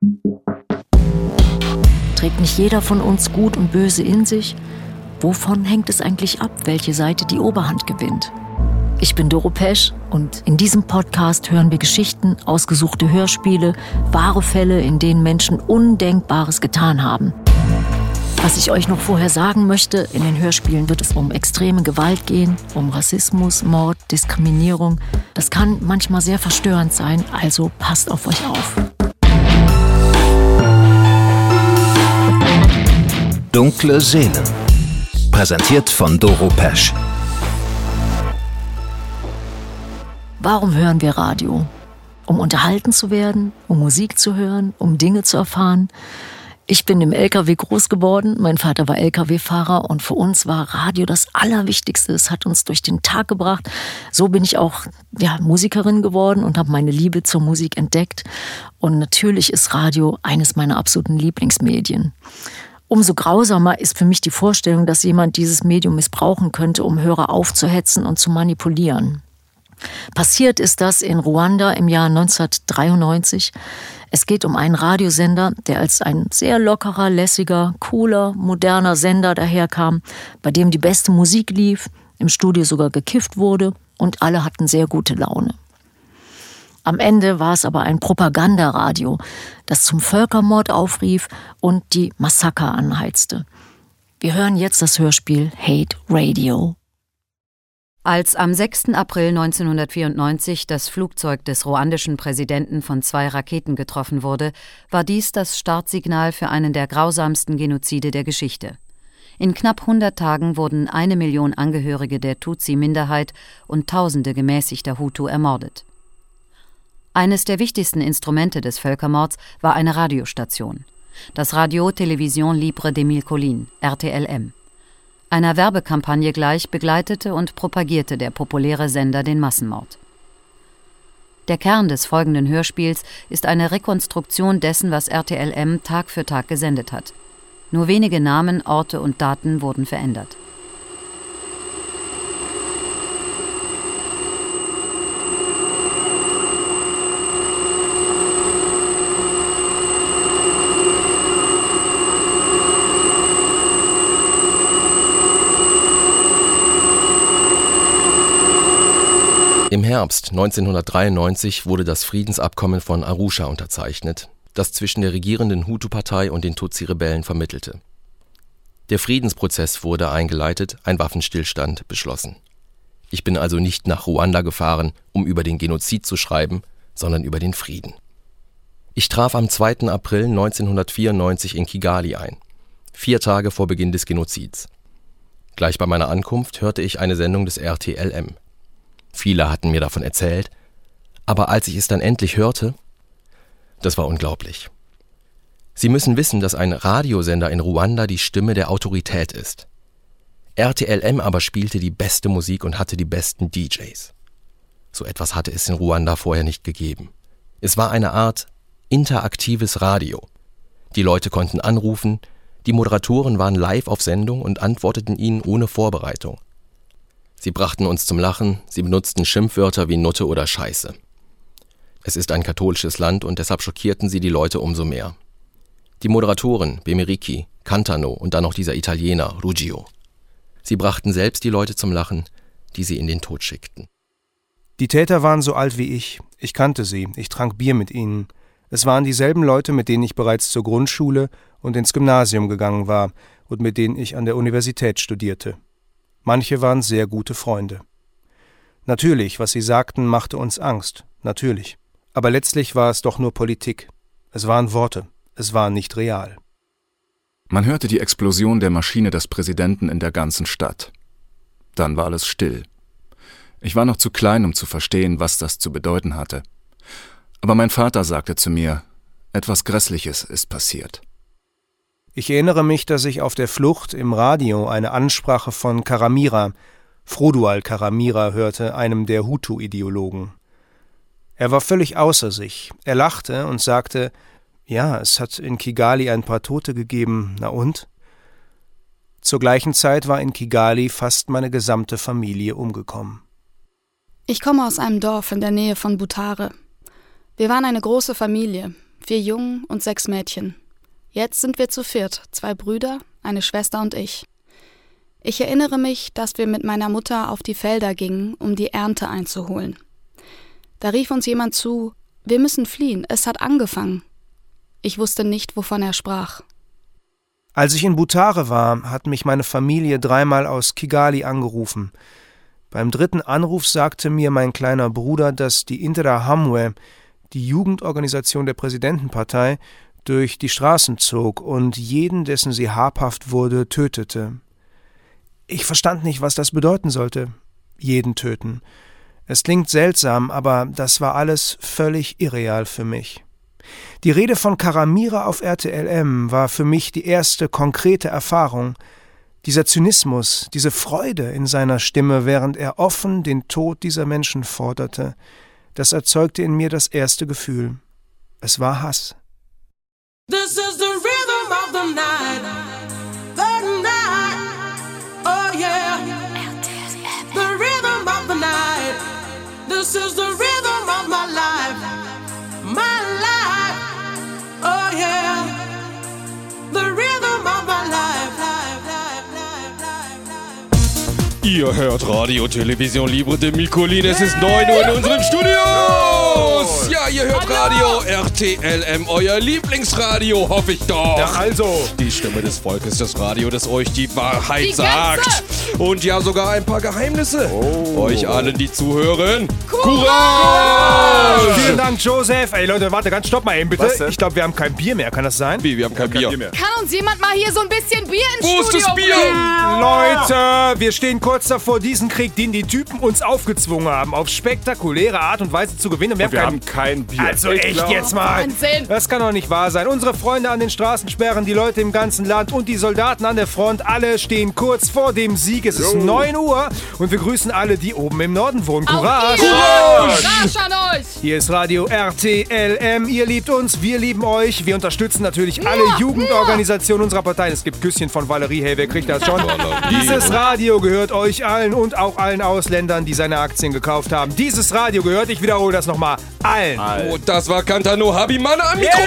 Trägt nicht jeder von uns Gut und Böse in sich? Wovon hängt es eigentlich ab, welche Seite die Oberhand gewinnt? Ich bin Doro Pesch und in diesem Podcast hören wir Geschichten, ausgesuchte Hörspiele, wahre Fälle, in denen Menschen Undenkbares getan haben. Was ich euch noch vorher sagen möchte, in den Hörspielen wird es um extreme Gewalt gehen, um Rassismus, Mord, Diskriminierung. Das kann manchmal sehr verstörend sein, also passt auf euch auf. Dunkle Seelen. Präsentiert von Doro Pesch. Warum hören wir Radio? Um unterhalten zu werden, um Musik zu hören, um Dinge zu erfahren. Ich bin im LKW groß geworden, mein Vater war LKW-Fahrer und für uns war Radio das Allerwichtigste. Es hat uns durch den Tag gebracht. So bin ich auch Musikerin geworden und habe meine Liebe zur Musik entdeckt. Und natürlich ist Radio eines meiner absoluten Lieblingsmedien. Umso grausamer ist für mich die Vorstellung, dass jemand dieses Medium missbrauchen könnte, um Hörer aufzuhetzen und zu manipulieren. Passiert ist das in Ruanda im Jahr 1993. Es geht um einen Radiosender, der als ein sehr lockerer, lässiger, cooler, moderner Sender daherkam, bei dem die beste Musik lief, im Studio sogar gekifft wurde und alle hatten sehr gute Laune. Am Ende war es aber ein Propagandaradio, das zum Völkermord aufrief und die Massaker anheizte. Wir hören jetzt das Hörspiel Hate Radio. Als am 6. April 1994 das Flugzeug des ruandischen Präsidenten von 2 Raketen getroffen wurde, war dies das Startsignal für einen der grausamsten Genozide der Geschichte. In knapp 100 Tagen wurden 1 Million Angehörige der Tutsi-Minderheit und Tausende gemäßigter Hutu ermordet. Eines der wichtigsten Instrumente des Völkermords war eine Radiostation, das Radio Télévision Libre des Mille Collines, RTLM. Einer Werbekampagne gleich begleitete und propagierte der populäre Sender den Massenmord. Der Kern des folgenden Hörspiels ist eine Rekonstruktion dessen, was RTLM Tag für Tag gesendet hat. Nur wenige Namen, Orte und Daten wurden verändert. Im Herbst 1993 wurde das Friedensabkommen von Arusha unterzeichnet, das zwischen der regierenden Hutu-Partei und den Tutsi-Rebellen vermittelte. Der Friedensprozess wurde eingeleitet, ein Waffenstillstand beschlossen. Ich bin also nicht nach Ruanda gefahren, um über den Genozid zu schreiben, sondern über den Frieden. Ich traf am 2. April 1994 in Kigali ein, 4 Tage vor Beginn des Genozids. Gleich bei meiner Ankunft hörte ich eine Sendung des RTLM. Viele hatten mir davon erzählt, aber als ich es dann endlich hörte, das war unglaublich. Sie müssen wissen, dass ein Radiosender in Ruanda die Stimme der Autorität ist. RTLM aber spielte die beste Musik und hatte die besten DJs. So etwas hatte es in Ruanda vorher nicht gegeben. Es war eine Art interaktives Radio. Die Leute konnten anrufen, die Moderatoren waren live auf Sendung und antworteten ihnen ohne Vorbereitung. Sie brachten uns zum Lachen, sie benutzten Schimpfwörter wie Nutte oder Scheiße. Es ist ein katholisches Land und deshalb schockierten sie die Leute umso mehr. Die Moderatoren, Bemeriki, Cantano und dann noch dieser Italiener, Ruggio. Sie brachten selbst die Leute zum Lachen, die sie in den Tod schickten. Die Täter waren so alt wie ich. Ich kannte sie, ich trank Bier mit ihnen. Es waren dieselben Leute, mit denen ich bereits zur Grundschule und ins Gymnasium gegangen war und mit denen ich an der Universität studierte. Manche waren sehr gute Freunde. Natürlich, was sie sagten, machte uns Angst, natürlich. Aber letztlich war es doch nur Politik. Es waren Worte, es war nicht real. Man hörte die Explosion der Maschine des Präsidenten in der ganzen Stadt. Dann war alles still. Ich war noch zu klein, um zu verstehen, was das zu bedeuten hatte. Aber mein Vater sagte zu mir, etwas Grässliches ist passiert. Ich erinnere mich, dass ich auf der Flucht im Radio eine Ansprache von Karamira, Frodual Karamira, hörte, einem der Hutu-Ideologen. Er war völlig außer sich. Er lachte und sagte, ja, es hat in Kigali ein paar Tote gegeben, na und? Zur gleichen Zeit war in Kigali fast meine gesamte Familie umgekommen. Ich komme aus einem Dorf in der Nähe von Butare. Wir waren eine große Familie. 4 Jungen und 6 Mädchen. Jetzt sind wir zu 4, 2 Brüder, eine Schwester und ich. Ich erinnere mich, dass wir mit meiner Mutter auf die Felder gingen, um die Ernte einzuholen. Da rief uns jemand zu: Wir müssen fliehen, es hat angefangen. Ich wusste nicht, wovon er sprach. Als ich in Butare war, hat mich meine Familie 3-mal aus Kigali angerufen. Beim 3. Anruf sagte mir mein kleiner Bruder, dass die Interahamwe, die Jugendorganisation der Präsidentenpartei, durch die Straßen zog und jeden, dessen sie habhaft wurde, tötete. Ich verstand nicht, was das bedeuten sollte. Jeden töten. Es klingt seltsam, aber das war alles völlig irreal für mich. Die Rede von Karamira auf RTLM war für mich die erste konkrete Erfahrung. Dieser Zynismus, diese Freude in seiner Stimme, während er offen den Tod dieser Menschen forderte, das erzeugte in mir das erste Gefühl. Es war Hass. This is the rhythm of the night. The night. Oh yeah. The rhythm of the night. This is the rhythm of my life. My life. Oh yeah. The rhythm of my life. Ihr hört Radio Television Libre de Micolin. Es ist 9 Uhr in unseren Studios. Ja, ihr hört Radio RTLM, euer Lieblingsradio, hoffe ich doch. Ja, also. Die Stimme des Volkes, das Radio, das euch die Wahrheit sagt. Und ja, sogar ein paar Geheimnisse. Euch allen, die zuhören. Courage! Vielen Dank, Joseph. Ey, Leute, warte, ganz stopp mal eben, bitte. Ich glaube, wir haben kein Bier mehr. Kann das sein? Wie, wir haben kein Bier mehr. Kann uns jemand mal hier so ein bisschen Bier ins Wo Studio ist das Bier? bringen? Leute, wir stehen kurz davor, diesen Krieg, den die Typen uns aufgezwungen haben, auf spektakuläre Art und Weise zu gewinnen. Und wir haben kein Bier. Also echt jetzt mal. Wahnsinn. Das kann doch nicht wahr sein. Unsere Freunde an den Straßensperren, die Leute im ganzen Land und die Soldaten an der Front, alle stehen kurz vor dem Sieg. Es ist 9 Uhr und wir grüßen alle, die oben im Norden wohnen. Courage! Courage an euch! Hier ist Radio RTLM. Ihr liebt uns, wir lieben euch. Wir unterstützen natürlich alle Jugendorganisationen unserer Parteien. Es gibt Küsschen von Valerie. Hey, wer kriegt das schon? Dieses Radio gehört euch allen und auch allen Ausländern, die seine Aktien gekauft haben. Dieses Radio gehört, ich wiederhole das nochmal, allen. Oh, das war Kantano Habimane am Mikrofon.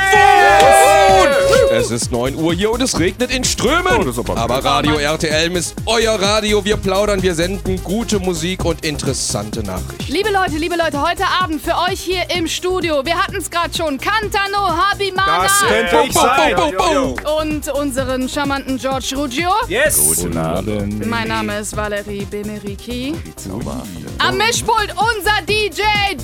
Es ist 9 Uhr hier und es regnet in Strömen. Aber Radio RTLM ist euer Radio. Wir plaudern, wir senden gute Musik und interessante Nachrichten. Liebe Leute, heute Abend für euch hier im Studio. Wir hatten es gerade schon. Kantano Habimana. Das könnte ich sein. Und unseren charmanten George Ruggio. Yes. Guten Abend. Mein Name ist Valerie Bemeriki. Am Mischpult unser DJ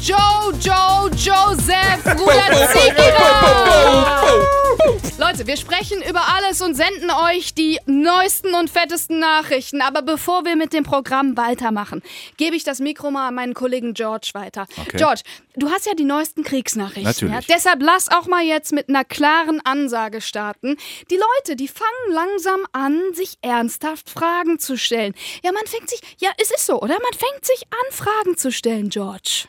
Joseph Rulazigira. Leute, wir sprechen über alles und senden euch die neuesten und fettesten Nachrichten. Aber bevor wir mit dem Programm weitermachen, gebe ich das Mikro mal an meinen Kollegen George weiter. Okay. George, du hast ja die neuesten Kriegsnachrichten. Natürlich. Ja? Deshalb lass auch mal jetzt mit einer klaren Ansage starten. Die Leute, die fangen langsam an, sich ernsthaft Fragen zu stellen. Ja, es ist so, oder? Man fängt sich an, Fragen zu stellen, George.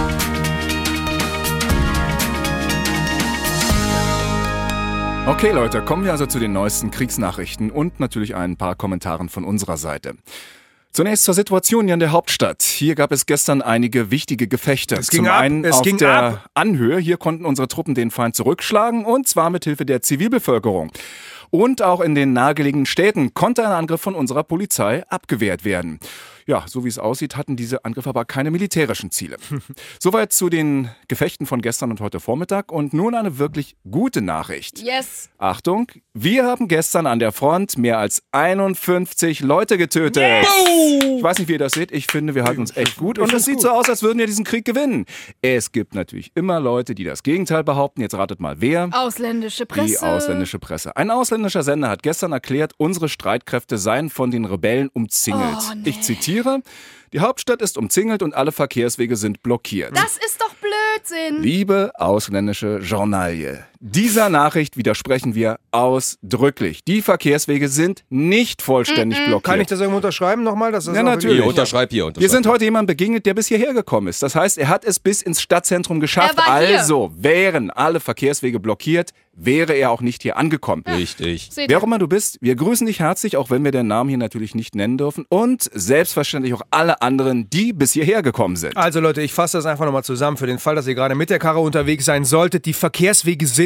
Okay, Leute, kommen wir also zu den neuesten Kriegsnachrichten und natürlich ein paar Kommentaren von unserer Seite. Zunächst zur Situation hier in der Hauptstadt. Hier gab es gestern einige wichtige Gefechte. Zum einen auf der Anhöhe. Hier konnten unsere Truppen den Feind zurückschlagen und zwar mit Hilfe der Zivilbevölkerung. Und auch in den nahegelegenen Städten konnte ein Angriff von unserer Polizei abgewehrt werden. Ja, so wie es aussieht, hatten diese Angriffe aber keine militärischen Ziele. Soweit zu den Gefechten von gestern und heute Vormittag. Und nun eine wirklich gute Nachricht. Yes. Achtung, wir haben gestern an der Front mehr als 51 Leute getötet. Yes. Ich weiß nicht, wie ihr das seht. Ich finde, wir halten uns echt gut. Und es sieht so aus, als würden wir diesen Krieg gewinnen. Es gibt natürlich immer Leute, die das Gegenteil behaupten. Jetzt ratet mal, wer? Ausländische Presse. Die ausländische Presse. Ein ausländischer Sender hat gestern erklärt, unsere Streitkräfte seien von den Rebellen umzingelt. Oh, nee. Ich zitiere: Die Hauptstadt ist umzingelt und alle Verkehrswege sind blockiert. Das ist doch Blödsinn. Liebe ausländische Journalie, dieser Nachricht widersprechen wir ausdrücklich. Die Verkehrswege sind nicht vollständig blockiert. Kann ich das irgendwo unterschreiben nochmal? Ja, natürlich. Unterschreib hier. Wir sind heute jemandem begegnet, der bis hierher gekommen ist. Das heißt, er hat es bis ins Stadtzentrum geschafft. Also wären alle Verkehrswege blockiert, wäre er auch nicht hier angekommen. Richtig. Wer auch immer du bist, wir grüßen dich herzlich, auch wenn wir den Namen hier natürlich nicht nennen dürfen. Und selbstverständlich auch alle anderen, die bis hierher gekommen sind. Also Leute, ich fasse das einfach nochmal zusammen für den Fall, dass ihr gerade mit der Karre unterwegs sein solltet. Die Verkehrswege sind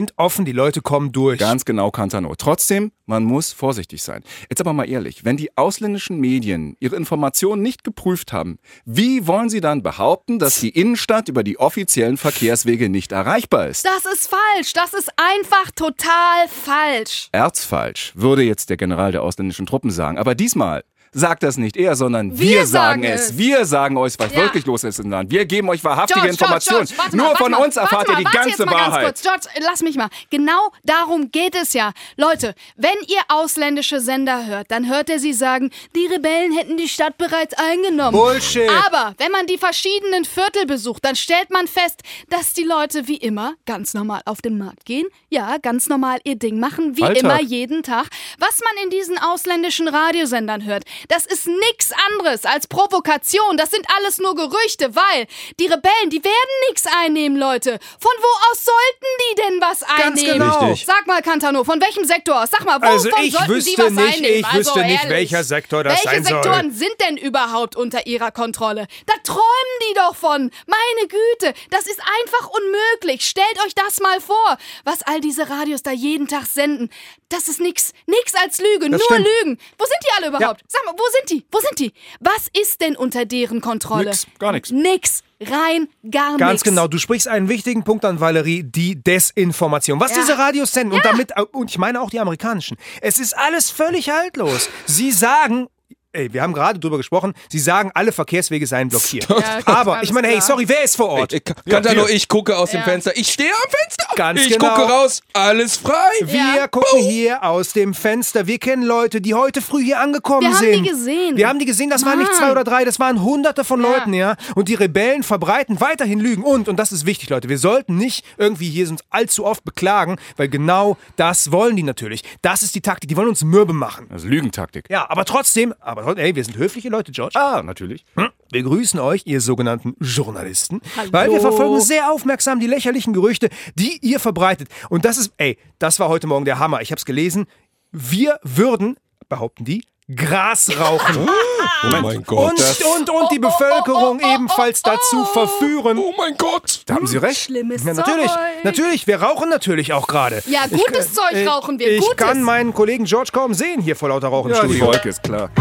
sind offen, die Leute kommen durch. Ganz genau, Cantano. Trotzdem, man muss vorsichtig sein. Jetzt aber mal ehrlich, wenn die ausländischen Medien ihre Informationen nicht geprüft haben, wie wollen sie dann behaupten, dass die Innenstadt über die offiziellen Verkehrswege nicht erreichbar ist? Das ist falsch. Das ist einfach total falsch. Erzfalsch, würde jetzt der General der ausländischen Truppen sagen. Aber diesmal sagt das nicht er, sondern wir sagen es. Wir sagen euch, was wirklich los ist im Land. Wir geben euch wahrhaftige Informationen. Nur von uns erfahrt ihr die ganze Wahrheit. Ganz kurz. George, lass mich mal. Genau darum geht es ja. Leute, wenn ihr ausländische Sender hört, dann hört ihr sie sagen, die Rebellen hätten die Stadt bereits eingenommen. Bullshit. Aber wenn man die verschiedenen Viertel besucht, dann stellt man fest, dass die Leute wie immer ganz normal auf den Markt gehen. Ja, ganz normal ihr Ding machen, wie immer jeden Tag. Was man in diesen ausländischen Radiosendern hört, das ist nichts anderes als Provokation. Das sind alles nur Gerüchte, weil die Rebellen, die werden nichts einnehmen, Leute. Von wo aus sollten die denn was einnehmen? Ganz genau. Sag mal, Cantano, von welchem Sektor aus? Sag mal, wovon sollten die was einnehmen? Ich wüsste nicht, welcher Sektor das sein soll. Welche Sektoren sind denn überhaupt unter ihrer Kontrolle? Da träumen die doch von. Meine Güte, das ist einfach unmöglich. Stellt euch das mal vor, was all diese Radios da jeden Tag senden. Das ist nix als Lüge, das nur stimmt. Lügen. Wo sind die alle überhaupt? Sag mal, wo sind die? Was ist denn unter deren Kontrolle? Nix, gar nichts. Nix, rein gar nichts. Ganz genau, du sprichst einen wichtigen Punkt an, Valerie, die Desinformation. Was diese Radios senden und ich meine auch die amerikanischen, es ist alles völlig haltlos. Sie sagen... wir haben gerade drüber gesprochen, sie sagen, alle Verkehrswege seien blockiert. Aber, ich meine, hey, sorry, wer ist vor Ort? Ich gucke aus dem Fenster. Ich stehe am Fenster. Ganz ich genau. gucke raus. Alles frei. Wir gucken hier aus dem Fenster. Wir kennen Leute, die heute früh hier angekommen sind. Wir haben die gesehen. Wir haben die gesehen, das waren nicht 2 oder 3, das waren Hunderte von Leuten, ja. Und die Rebellen verbreiten weiterhin Lügen. Und das ist wichtig, Leute, wir sollten nicht irgendwie hier uns allzu oft beklagen, weil genau das wollen die natürlich. Das ist die Taktik, die wollen uns mürbe machen. Das ist Lügentaktik. Ja, aber trotzdem, wir sind höfliche Leute, George. Ah, natürlich. Wir grüßen euch, ihr sogenannten Journalisten, weil wir verfolgen sehr aufmerksam die lächerlichen Gerüchte, die ihr verbreitet. Und das ist, das war heute Morgen der Hammer. Ich hab's gelesen. Wir würden, behaupten die, Gras rauchen. Oh mein Gott. Und die Bevölkerung ebenfalls dazu verführen. Oh mein Gott. Da haben Sie recht. Schlimmes Ja, Zeug. natürlich. Wir rauchen natürlich auch gerade. Ja, gutes Zeug rauchen wir. Ich Gutes. kann meinen Kollegen George kaum sehen hier vor lauter Rauch im Ja, die Studio. Wolke ist klar.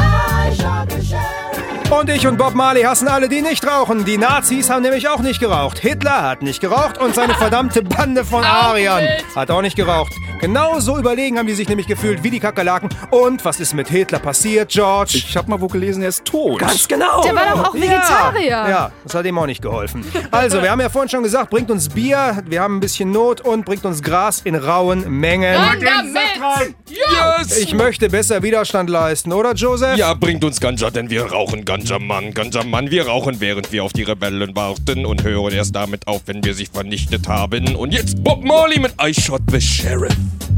Und ich und Bob Marley hassen alle, die nicht rauchen. Die Nazis haben nämlich auch nicht geraucht. Hitler hat nicht geraucht und seine verdammte Bande von Ariern hat auch nicht geraucht. Genauso überlegen haben die sich nämlich gefühlt wie die Kakerlaken. Und was ist mit Hitler passiert, George? Ich hab mal wo gelesen, er ist tot. Ganz genau. Der war doch auch Vegetarier. Ja, das hat ihm auch nicht geholfen. Also, wir haben ja vorhin schon gesagt, bringt uns Bier, wir haben ein bisschen Not und bringt uns Gras in rauen Mengen. Yes. Ich möchte besser Widerstand leisten, oder, Joseph? Ja, bringt uns Ganja, denn wir rauchen Ganja, Mann. Ganja, Mann. Wir rauchen, während wir auf die Rebellen warten und hören erst damit auf, wenn wir sie vernichtet haben. Und jetzt Bob Marley mit I Shot the Sheriff.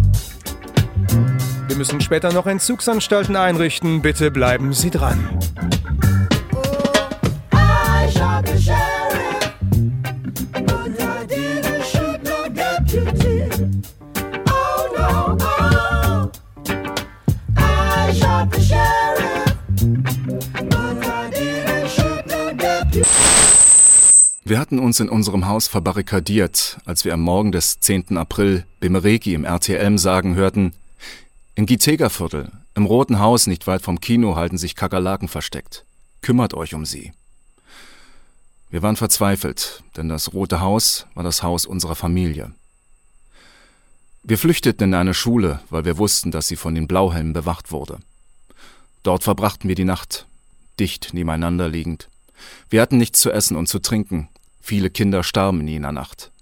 Wir müssen später noch Entzugsanstalten einrichten. Bitte bleiben Sie dran. Wir hatten uns in unserem Haus verbarrikadiert, als wir am Morgen des 10. April Bemereki im RTL sagen hörten, in Gitega-Viertel, im Roten Haus nicht weit vom Kino, halten sich Kakerlaken versteckt. Kümmert euch um sie. Wir waren verzweifelt, denn das Rote Haus war das Haus unserer Familie. Wir flüchteten in eine Schule, weil wir wussten, dass sie von den Blauhelmen bewacht wurde. Dort verbrachten wir die Nacht, dicht nebeneinander liegend. Wir hatten nichts zu essen und zu trinken. Viele Kinder starben in jener Nacht.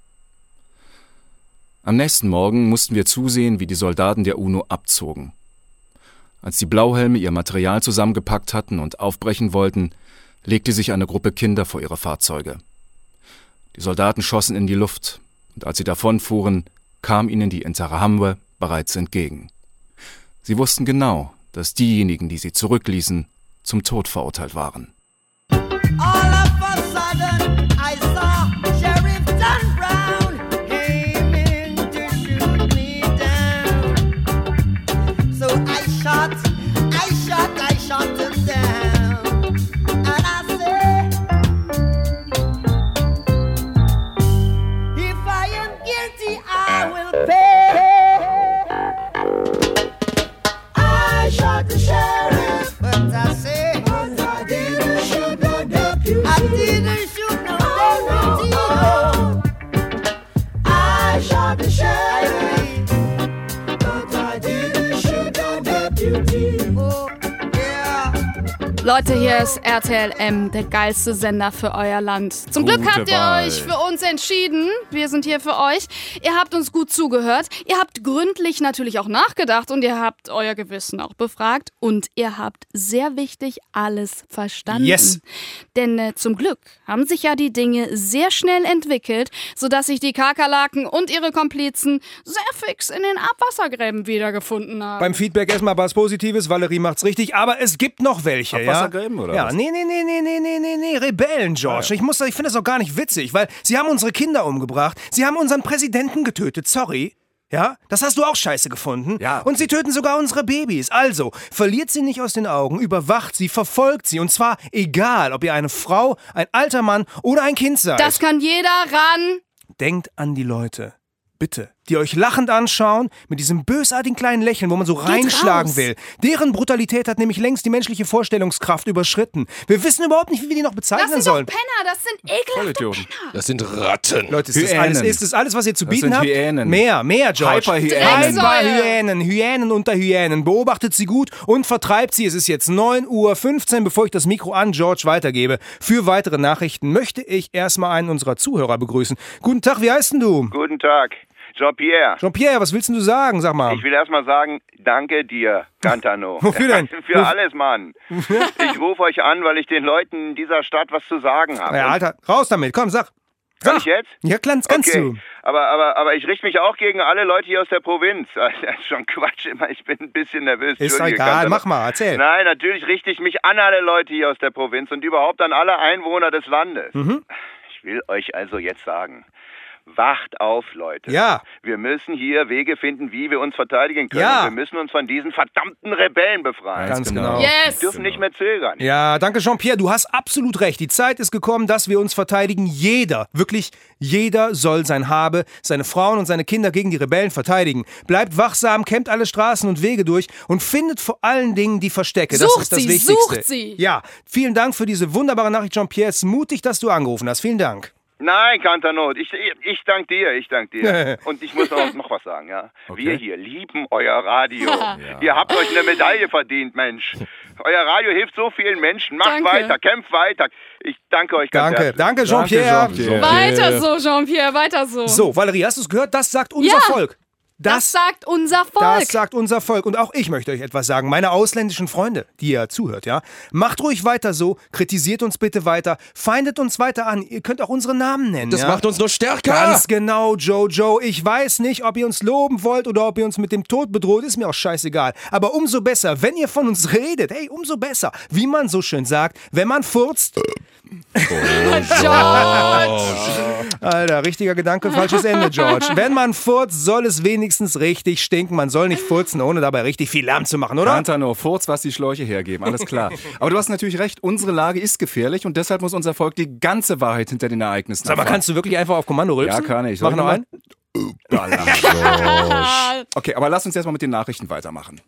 Am nächsten Morgen mussten wir zusehen, wie die Soldaten der UNO abzogen. Als die Blauhelme ihr Material zusammengepackt hatten und aufbrechen wollten, legte sich eine Gruppe Kinder vor ihre Fahrzeuge. Die Soldaten schossen in die Luft, und als sie davonfuhren, kam ihnen die Interahamwe bereits entgegen. Sie wussten genau, dass diejenigen, die sie zurückließen, zum Tod verurteilt waren. All of a sudden, I saw Sheriff John Brown aiming to shoot me down. So I shot him down. And I said, if I am guilty, I will pay. Leute, hier ist RTLM, der geilste Sender für euer Land. Zum Glück habt ihr euch für uns entschieden. Wir sind hier für euch. Ihr habt uns gut zugehört. Ihr habt gründlich natürlich auch nachgedacht und ihr habt euer Gewissen auch befragt. Und ihr habt, sehr wichtig, alles verstanden. Yes. Denn zum Glück haben sich ja die Dinge sehr schnell entwickelt, sodass sich die Kakerlaken und ihre Komplizen sehr fix in den Abwassergräben wiedergefunden haben. Beim Feedback erstmal was Positives, Valerie macht's richtig, aber es gibt noch welche, Abwassergräben, oder ja, was? Nee, Rebellen, George. Ja. Ich finde das auch gar nicht witzig, weil sie haben unsere Kinder umgebracht, sie haben unseren Präsidenten getötet, sorry. Ja, das hast du auch scheiße gefunden. Ja. Und sie töten sogar unsere Babys. Also, verliert sie nicht aus den Augen, überwacht sie, verfolgt sie. Und zwar egal, ob ihr eine Frau, ein alter Mann oder ein Kind seid. Das kann jeder ran. Denkt an die Leute. Bitte. Die euch lachend anschauen, mit diesem bösartigen kleinen Lächeln, wo man so reinschlagen will. Deren Brutalität hat nämlich längst die menschliche Vorstellungskraft überschritten. Wir wissen überhaupt nicht, wie wir die noch bezeichnen sollen. Das sind doch Penner, das sind ekelhafte Penner. Das sind Ratten. Leute, ist das alles, was ihr zu bieten habt? Hyänen. Mehr, George. Hyperhyänen. Hyänen unter Hyänen. Beobachtet sie gut und vertreibt sie. Es ist jetzt 9:15 Uhr, bevor ich das Mikro an George weitergebe. Für weitere Nachrichten möchte ich erstmal einen unserer Zuhörer begrüßen. Guten Tag, wie heißt denn du? Guten Tag, Jean-Pierre. Jean-Pierre, was willst denn du sagen? Sag mal. Ich will erstmal sagen, danke dir, Cantano. Wofür denn? Für alles, Mann. Ich rufe euch an, weil ich den Leuten in dieser Stadt was zu sagen habe. Ja, Alter, raus damit. Komm, sag. Kann ich jetzt? Ja, kannst du. Aber ich richte mich auch gegen alle Leute hier aus der Provinz. Das ist schon Quatsch immer, ich bin ein bisschen nervös. Ist egal, mach mal, erzähl. Nein, natürlich richte ich mich an alle Leute hier aus der Provinz und überhaupt an alle Einwohner des Landes. Ich will euch also jetzt sagen, wacht auf, Leute. Ja. Wir müssen hier Wege finden, wie wir uns verteidigen können. Ja. Wir müssen uns von diesen verdammten Rebellen befreien. Ganz genau. Yes. Wir dürfen nicht mehr zögern. Ja, danke Jean-Pierre, du hast absolut recht. Die Zeit ist gekommen, dass wir uns verteidigen. Jeder, wirklich jeder soll sein Habe, seine Frauen und seine Kinder gegen die Rebellen verteidigen. Bleibt wachsam, kämmt alle Straßen und Wege durch und findet vor allen Dingen die Verstecke. Das ist das Wichtigste. Sucht sie! Ja, vielen Dank für diese wunderbare Nachricht, Jean-Pierre. Es ist mutig, dass du angerufen hast. Vielen Dank. Nein, Cantano, ich danke dir, Und ich muss noch was sagen, ja. Okay. Wir hier lieben euer Radio. Ja. Ihr habt euch eine Medaille verdient, Mensch. Euer Radio hilft so vielen Menschen. Macht weiter, kämpft weiter. Ich danke euch ganz herzlich. Danke, Jean-Pierre. Weiter so, Jean-Pierre, weiter so. So, Valerie, hast du es gehört? Das sagt unser Volk. Das sagt unser Volk. Das sagt unser Volk. Und auch ich möchte euch etwas sagen. Meine ausländischen Freunde, die ihr zuhört, ja. Macht ruhig weiter so. Kritisiert uns bitte weiter. Feindet uns weiter an. Ihr könnt auch unsere Namen nennen. Das macht uns nur stärker. Ganz genau, Jojo. Ich weiß nicht, ob ihr uns loben wollt oder ob ihr uns mit dem Tod bedroht. Ist mir auch scheißegal. Aber umso besser, wenn ihr von uns redet. Hey, umso besser. Wie man so schön sagt, wenn man furzt... George! Alter, richtiger Gedanke, falsches Ende, George. Wenn man furzt, soll es wenigstens richtig stinken. Man soll nicht furzen, ohne dabei richtig viel Lärm zu machen, oder? Cantano, Furz, was die Schläuche hergeben, alles klar. Aber du hast natürlich recht, unsere Lage ist gefährlich und deshalb muss unser Volk die ganze Wahrheit hinter den Ereignissen Sag mal, kannst du wirklich einfach auf Kommando rülpsen? Ja, kann ich. Mach noch einen. Okay, aber lass uns jetzt mal mit den Nachrichten weitermachen.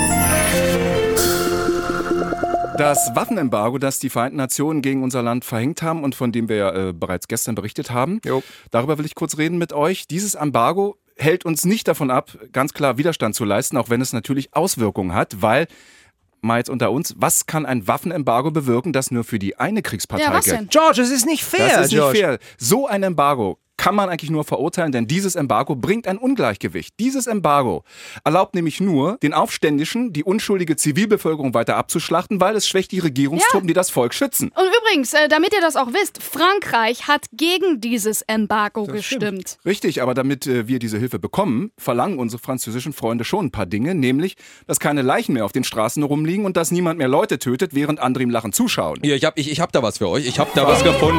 Das Waffenembargo, das die Vereinten Nationen gegen unser Land verhängt haben und von dem wir ja bereits gestern berichtet haben, darüber will ich kurz reden mit euch. Dieses Embargo hält uns nicht davon ab, ganz klar Widerstand zu leisten, auch wenn es natürlich Auswirkungen hat, weil, mal jetzt unter uns, was kann ein Waffenembargo bewirken, das nur für die eine Kriegspartei gilt? George, es ist nicht fair, Das ist nicht fair. So ein Embargo kann man eigentlich nur verurteilen, denn dieses Embargo bringt ein Ungleichgewicht. Dieses Embargo erlaubt nämlich nur, den Aufständischen die unschuldige Zivilbevölkerung weiter abzuschlachten, weil es schwächt die Regierungstruppen, die das Volk schützen. Und übrigens, damit ihr das auch wisst, Frankreich hat gegen dieses Embargo gestimmt. Stimmt. Richtig, aber damit wir diese Hilfe bekommen, verlangen unsere französischen Freunde schon ein paar Dinge, nämlich, dass keine Leichen mehr auf den Straßen rumliegen und dass niemand mehr Leute tötet, während andere im Lachen zuschauen. Hier, ich hab da was für euch. Ich hab da was gefunden.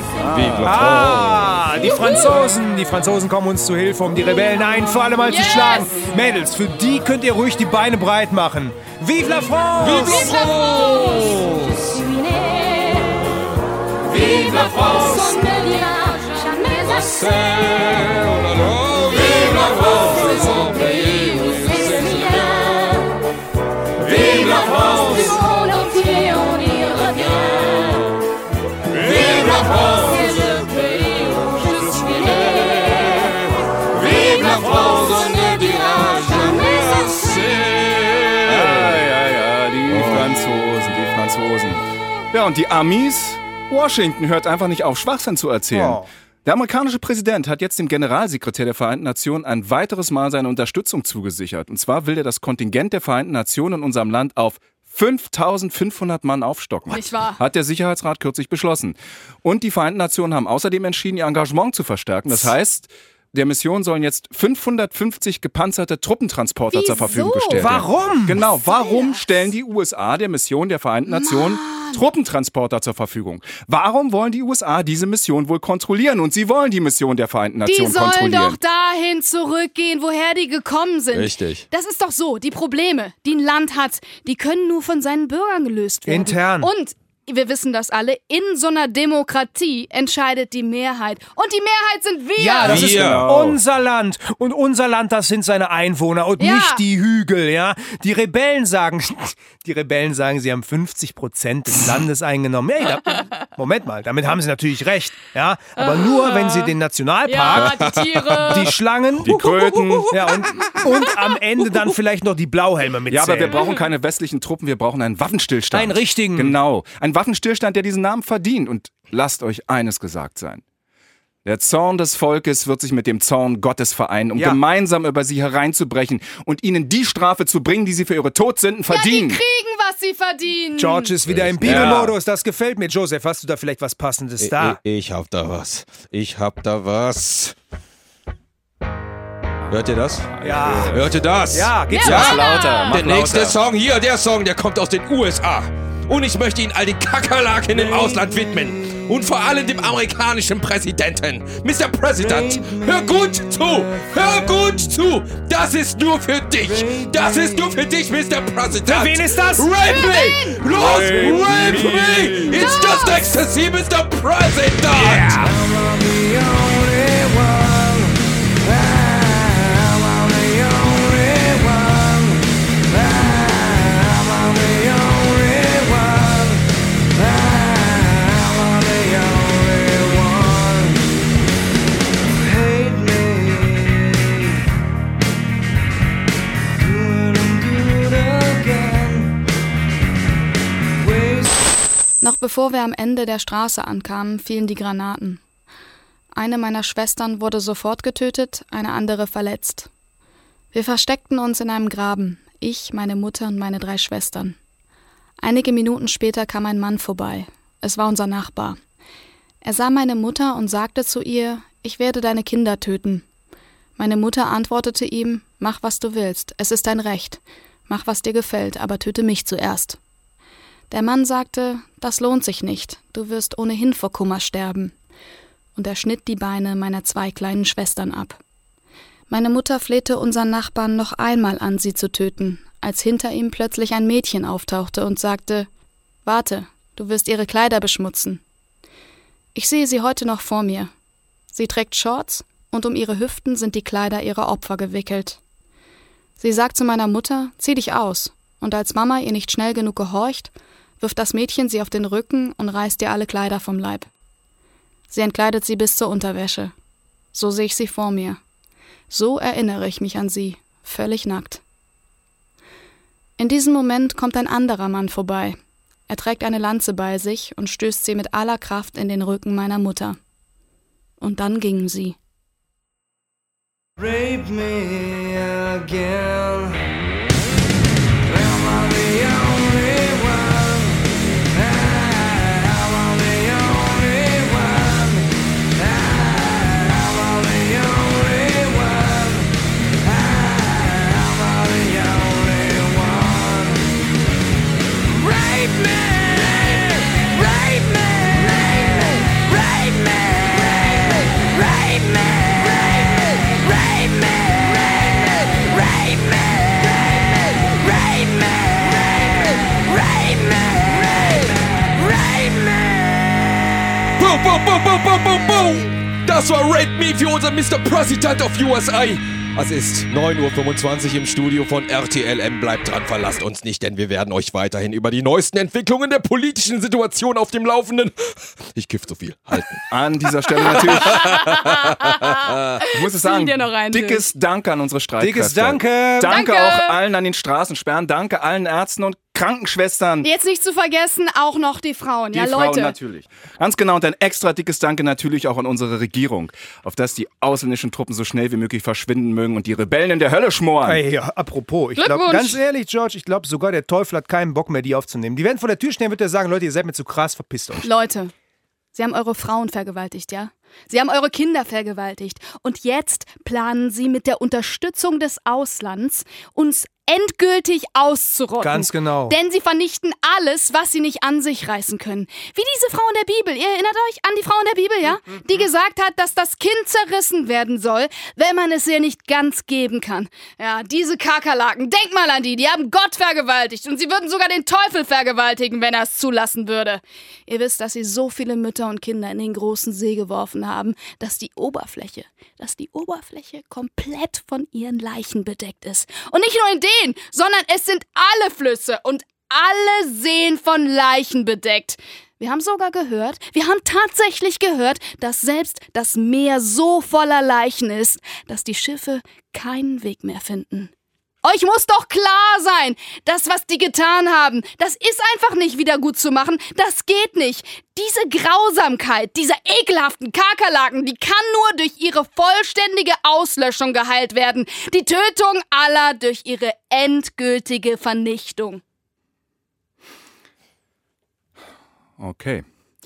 Die Franzosen kommen uns zu Hilfe, um die Rebellen ein für alle Mal zu schlagen. Mädels, für die könnt ihr ruhig die Beine breit machen. Vive la France! Vive la France! Vive la France! On ne dira jamais assez. Vive la France, mon pays où c'est si bien. Vive la France! Du monde entier, on y revient. Vive la France! Oberhausen. Ja, und die Amis? Washington hört einfach nicht auf, Schwachsinn zu erzählen. Oh. Der amerikanische Präsident hat jetzt dem Generalsekretär der Vereinten Nationen ein weiteres Mal seine Unterstützung zugesichert. Und zwar will er das Kontingent der Vereinten Nationen in unserem Land auf 5.500 Mann aufstocken. Nicht wahr? Hat der Sicherheitsrat kürzlich beschlossen. Und die Vereinten Nationen haben außerdem entschieden, ihr Engagement zu verstärken. Das heißt, der Mission sollen jetzt 550 gepanzerte Truppentransporter zur Verfügung gestellt werden. Warum? Genau, warum stellen die USA der Mission der Vereinten Nationen Truppentransporter zur Verfügung? Warum wollen die USA diese Mission wohl kontrollieren? Und sie wollen die Mission der Vereinten Nationen kontrollieren. Die sollen doch dahin zurückgehen, woher die gekommen sind. Richtig. Das ist doch so, die Probleme, die ein Land hat, die können nur von seinen Bürgern gelöst werden. Intern. Und wir wissen das alle, in so einer Demokratie entscheidet die Mehrheit. Und die Mehrheit sind wir. Ja, das ist unser Land. Und unser Land, das sind seine Einwohner und nicht die Hügel, ja. Die Rebellen sagen, sie haben 50% des Landes eingenommen. Hey, Moment mal, damit haben sie natürlich recht, ja. Aber nur, wenn sie den Nationalpark, die Tiere, die Schlangen, die Kröten, und am Ende dann vielleicht noch die Blauhelme mitzählen. Ja, aber wir brauchen keine westlichen Truppen, wir brauchen einen Waffenstillstand. Einen richtigen. Genau, ein Waffenstillstand, der diesen Namen verdient. Und lasst euch eines gesagt sein. Der Zorn des Volkes wird sich mit dem Zorn Gottes vereinen, um gemeinsam über sie hereinzubrechen und ihnen die Strafe zu bringen, die sie für ihre Todsünden verdienen. Ja, die kriegen, was sie verdienen. George ist wieder im Bibelmodus, das gefällt mir. Joseph, hast du da vielleicht was Passendes da? Ich hab da was. Hört ihr das? Ja. Hört ihr das? Ja, geht's lauter. Der nächste Song hier, der kommt aus den USA. Und ich möchte ihn all den Kakerlaken im Ausland widmen. Und vor allem dem amerikanischen Präsidenten. Mr. President, hör gut zu! Hör gut zu! Das ist nur für dich! Das ist nur für dich, Mr. President! Für wen ist das? Rape me! Los, rape me! It's just ecstasy, Mr. President! Yeah. Noch bevor wir am Ende der Straße ankamen, fielen die Granaten. Eine meiner Schwestern wurde sofort getötet, eine andere verletzt. Wir versteckten uns in einem Graben, ich, meine Mutter und meine 3 Schwestern. Einige Minuten später kam ein Mann vorbei. Es war unser Nachbar. Er sah meine Mutter und sagte zu ihr, ich werde deine Kinder töten. Meine Mutter antwortete ihm, mach was du willst, es ist dein Recht. Mach was dir gefällt, aber töte mich zuerst. Der Mann sagte, das lohnt sich nicht, du wirst ohnehin vor Kummer sterben. Und er schnitt die Beine meiner 2 kleinen Schwestern ab. Meine Mutter flehte unseren Nachbarn noch einmal an, sie zu töten, als hinter ihm plötzlich ein Mädchen auftauchte und sagte, warte, du wirst ihre Kleider beschmutzen. Ich sehe sie heute noch vor mir. Sie trägt Shorts und um ihre Hüften sind die Kleider ihrer Opfer gewickelt. Sie sagt zu meiner Mutter, zieh dich aus, und als Mama ihr nicht schnell genug gehorcht, wirft das Mädchen sie auf den Rücken und reißt ihr alle Kleider vom Leib. Sie entkleidet sie bis zur Unterwäsche. So sehe ich sie vor mir. So erinnere ich mich an sie, völlig nackt. In diesem Moment kommt ein anderer Mann vorbei. Er trägt eine Lanze bei sich und stößt sie mit aller Kraft in den Rücken meiner Mutter. Und dann gingen sie. Rape me again. Das war Rape Me für unser Mr. President of USA. Es ist 9:25 Uhr im Studio von RTLM. Bleibt dran, verlasst uns nicht, denn wir werden euch weiterhin über die neuesten Entwicklungen der politischen Situation auf dem Laufenden, ich kiff zu viel, halten. An dieser Stelle natürlich, ich muss es sagen, dickes Danke an unsere Streitkräfte. Dickes Danke. Danke auch allen an den Straßensperren. Danke allen Ärzten und Krankenschwestern. Jetzt nicht zu vergessen, auch noch die Frauen. Die ja, Frauen Leute. natürlich. Ganz genau, und ein extra dickes Danke natürlich auch an unsere Regierung, auf dass die ausländischen Truppen so schnell wie möglich verschwinden mögen und die Rebellen in der Hölle schmoren. Hey, ja, apropos, ich glaube, ganz ehrlich, George, ich glaube sogar der Teufel hat keinen Bock mehr, die aufzunehmen. Die werden vor der Tür stehen, wird er sagen, Leute, ihr seid mir zu krass, verpisst euch. Leute, sie haben eure Frauen vergewaltigt, ja? Sie haben eure Kinder vergewaltigt. Und jetzt planen sie mit der Unterstützung des Auslands, uns endgültig auszurotten. Ganz genau. Denn sie vernichten alles, was sie nicht an sich reißen können. Wie diese Frau in der Bibel. Ihr erinnert euch an die Frau in der Bibel, ja? Die gesagt hat, dass das Kind zerrissen werden soll, wenn man es ihr nicht ganz geben kann. Ja, diese Kakerlaken, denkt mal an die haben Gott vergewaltigt und sie würden sogar den Teufel vergewaltigen, wenn er es zulassen würde. Ihr wisst, dass sie so viele Mütter und Kinder in den großen See geworfen haben, dass die Oberfläche komplett von ihren Leichen bedeckt ist. Und nicht nur in denen, sondern es sind alle Flüsse und alle Seen von Leichen bedeckt. Wir haben tatsächlich gehört, dass selbst das Meer so voller Leichen ist, dass die Schiffe keinen Weg mehr finden. Euch muss doch klar sein, das, was die getan haben, das ist einfach nicht wieder gut zu machen. Das geht nicht. Diese Grausamkeit, diese ekelhaften Kakerlaken, die kann nur durch ihre vollständige Auslöschung geheilt werden. Die Tötung aller durch ihre endgültige Vernichtung. Okay.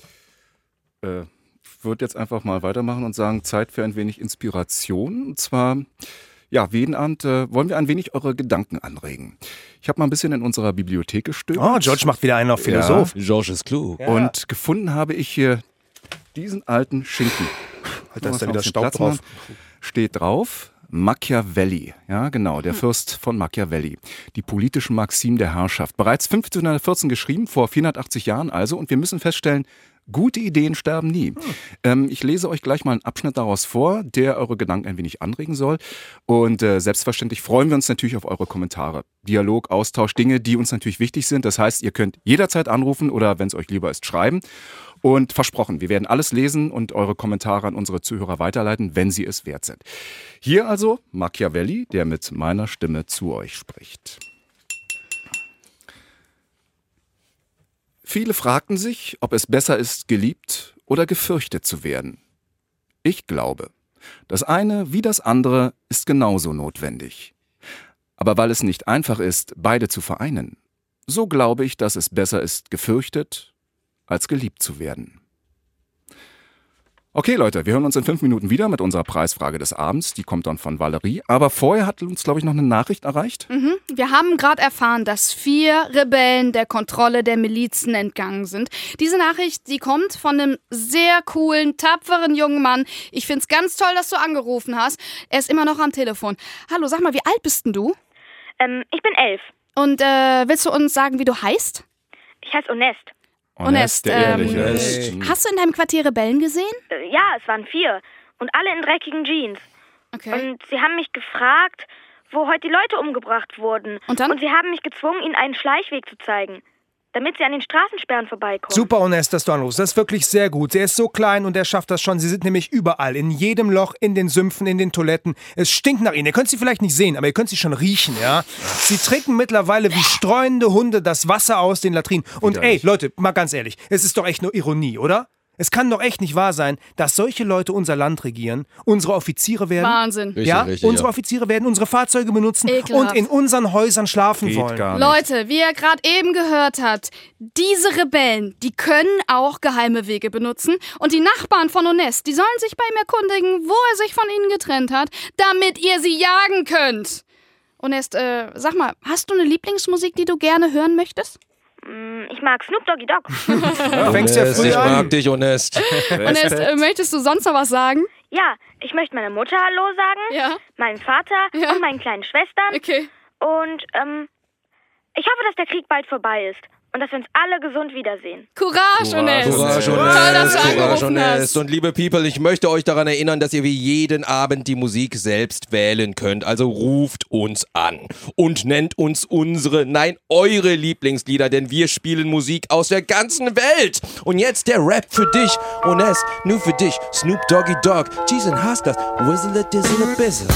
Ich würde jetzt einfach mal weitermachen und sagen, Zeit für ein wenig Inspiration. Und zwar... Ja, wie jeden Abend wollen wir ein wenig eure Gedanken anregen. Ich habe mal ein bisschen in unserer Bibliothek gestöbert. Oh, George macht wieder einen auf Philosoph. Ja, George ist klug. Ja. Und gefunden habe ich hier diesen alten Schinken. Da ist da wieder Staub drauf. Steht drauf, Machiavelli. Ja, genau, der Fürst von Machiavelli. Die politischen Maximen der Herrschaft. Bereits 1514 geschrieben, vor 480 Jahren also. Und wir müssen feststellen, gute Ideen sterben nie. Ich lese euch gleich mal einen Abschnitt daraus vor, der eure Gedanken ein wenig anregen soll. Und selbstverständlich freuen wir uns natürlich auf eure Kommentare. Dialog, Austausch, Dinge, die uns natürlich wichtig sind. Das heißt, ihr könnt jederzeit anrufen oder, wenn es euch lieber ist, schreiben. Und versprochen, wir werden alles lesen und eure Kommentare an unsere Zuhörer weiterleiten, wenn sie es wert sind. Hier also Machiavelli, der mit meiner Stimme zu euch spricht. Viele fragten sich, ob es besser ist, geliebt oder gefürchtet zu werden. Ich glaube, das eine wie das andere ist genauso notwendig. Aber weil es nicht einfach ist, beide zu vereinen, so glaube ich, dass es besser ist, gefürchtet als geliebt zu werden. Okay, Leute, wir hören uns in 5 Minuten wieder mit unserer Preisfrage des Abends. Die kommt dann von Valerie. Aber vorher hat uns, glaube ich, noch eine Nachricht erreicht. Wir haben gerade erfahren, dass 4 Rebellen der Kontrolle der Milizen entgangen sind. Diese Nachricht, die kommt von einem sehr coolen, tapferen jungen Mann. Ich finde es ganz toll, dass du angerufen hast. Er ist immer noch am Telefon. Hallo, sag mal, wie alt bist denn du? Ich bin 11. Und willst du uns sagen, wie du heißt? Ich heiße Onest. Onest, der Ehrliche. Hast du in deinem Quartier Rebellen gesehen? Ja, es waren 4. Und alle in dreckigen Jeans. Okay. Und sie haben mich gefragt, wo heute die Leute umgebracht wurden. Und dann? Und sie haben mich gezwungen, ihnen einen Schleichweg zu zeigen, damit sie an den Straßensperren vorbeikommen. Super, Onest, dass du anrufst. Das ist wirklich sehr gut. Er ist so klein und er schafft das schon. Sie sind nämlich überall. In jedem Loch, in den Sümpfen, in den Toiletten. Es stinkt nach ihnen. Ihr könnt sie vielleicht nicht sehen, aber ihr könnt sie schon riechen, ja? Sie trinken mittlerweile wie streunende Hunde das Wasser aus den Latrinen. Und ey, Leute, mal ganz ehrlich, es ist doch echt nur Ironie, oder? Es kann doch echt nicht wahr sein, dass solche Leute unser Land regieren, unsere Offiziere werden. Wahnsinn. Richtig, unsere Offiziere werden unsere Fahrzeuge benutzen Ekelhaft. und in unseren Häusern schlafen wollen. Gar nicht. Leute, wie ihr gerade eben gehört habt, diese Rebellen, die können auch geheime Wege benutzen. Und die Nachbarn von Onest, die sollen sich bei ihm erkundigen, wo er sich von ihnen getrennt hat, damit ihr sie jagen könnt. Onest, sag mal, hast du eine Lieblingsmusik, die du gerne hören möchtest? Ich mag Snoop Doggy Dogg. Ja, fängst ja früh ich an. mag dich, Onest. Onest, möchtest du sonst noch was sagen? Ja, ich möchte meiner Mutter Hallo sagen, Ja. meinem Vater und meinen kleinen Schwestern. Okay. Und ich hoffe, dass der Krieg bald vorbei ist. Und dass wir uns alle gesund wiedersehen. Courage, Onest. Courage, Toll, dass du angerufen hast. Onest. Und liebe People, ich möchte euch daran erinnern, dass ihr wie jeden Abend die Musik selbst wählen könnt. Also ruft uns an und nennt uns eure Lieblingslieder, denn wir spielen Musik aus der ganzen Welt. Und jetzt der Rap für dich, Onest, nur für dich, Snoop Doggy Dogg, Jason Hustlers, Whistle it, Dizzle it, Bizzle.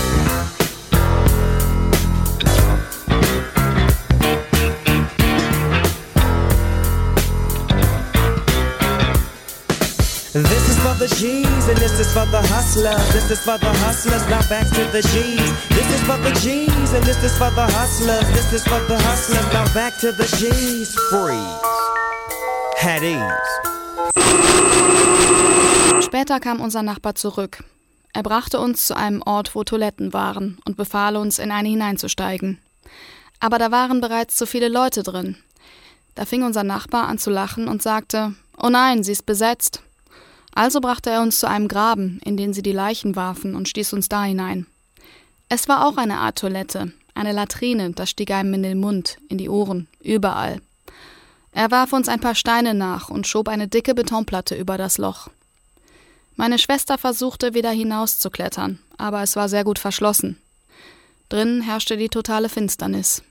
for the G's and this is for the hustlers. This is for the hustlers, now back to the G's. This is for the G's and this is for the hustlers. This is for the hustlers, now back to the G's. Freeze. At ease. Später kam unser Nachbar zurück. Er brachte uns zu einem Ort, wo Toiletten waren und befahl uns, in eine hineinzusteigen. Aber da waren bereits zu viele Leute drin. Da fing unser Nachbar an zu lachen und sagte, oh nein, sie ist besetzt. Also brachte er uns zu einem Graben, in den sie die Leichen warfen und stieß uns da hinein. Es war auch eine Art Toilette, eine Latrine, das stieg einem in den Mund, in die Ohren, überall. Er warf uns ein paar Steine nach und schob eine dicke Betonplatte über das Loch. Meine Schwester versuchte wieder hinauszuklettern, aber es war sehr gut verschlossen. Drinnen herrschte die totale Finsternis.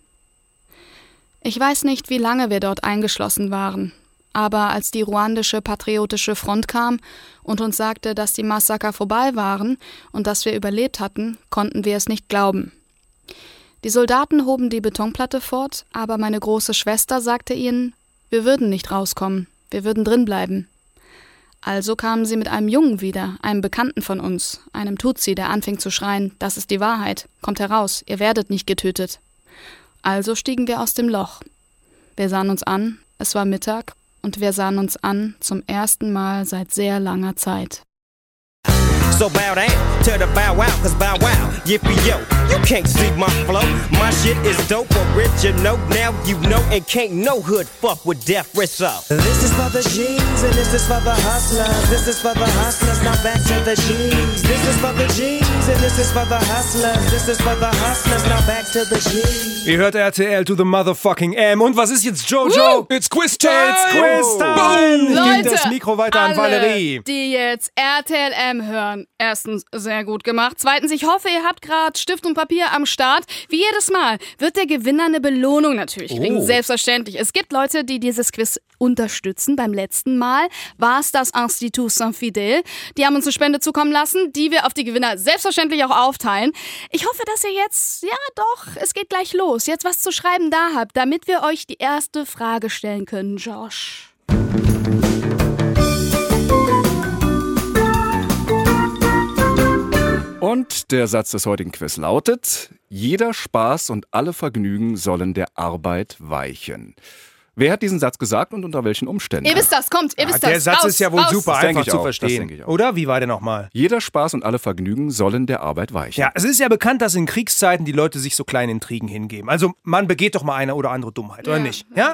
Ich weiß nicht, wie lange wir dort eingeschlossen waren, aber als die ruandische Patriotische Front kam und uns sagte, dass die Massaker vorbei waren und dass wir überlebt hatten, konnten wir es nicht glauben. Die Soldaten hoben die Betonplatte fort, aber meine große Schwester sagte ihnen, wir würden nicht rauskommen, wir würden drin bleiben. Also kamen sie mit einem Jungen wieder, einem Bekannten von uns, einem Tutsi, der anfing zu schreien, das ist die Wahrheit, kommt heraus, ihr werdet nicht getötet. Also stiegen wir aus dem Loch. Wir sahen uns an, es war Mittag, und wir sahen uns an zum ersten Mal seit sehr langer Zeit. So bow down to the bow wow, cause bow wow, yippee yo, you can't see my flow. My shit is dope, original, now you know, and can't no hood fuck with death, rich up. This is for the G's and this is for the hustlers. This is for the hustlers, now back to the G's. This is for the G's and this is for the hustlers. This is for the hustlers, now back to the G's. Ihr hört RTL to the motherfucking M. Und was ist jetzt, Jojo? It's Quiz Time! It's Quiz Time! Leute, Gibt das Mikro weiter an Valerie. Die jetzt RTL M hören. Erstens, sehr gut gemacht. Zweitens, ich hoffe, ihr habt gerade Stift und Papier am Start. Wie jedes Mal wird der Gewinner eine Belohnung natürlich kriegen. Selbstverständlich. Es gibt Leute, die dieses Quiz unterstützen. Beim letzten Mal war es das Institut Saint-Fidèle. Die haben uns eine Spende zukommen lassen, die wir auf die Gewinner selbstverständlich auch aufteilen. Ich hoffe, dass ihr jetzt, ja doch, es geht gleich los, jetzt was zu schreiben da habt, damit wir euch die erste Frage stellen können, Josh. Und der Satz des heutigen Quiz lautet: Jeder Spaß und alle Vergnügen sollen der Arbeit weichen. Wer hat diesen Satz gesagt und unter welchen Umständen? Ihr wisst das, kommt, ihr wisst das. Der Satz ist ja wohl super einfach zu Das verstehen. denke ich auch. Oder? Wie war der nochmal? Jeder Spaß und alle Vergnügen sollen der Arbeit weichen. Ja, es ist ja bekannt, dass in Kriegszeiten die Leute sich so kleinen Intrigen hingeben. Also man begeht doch mal eine oder andere Dummheit, oder nicht? Ja?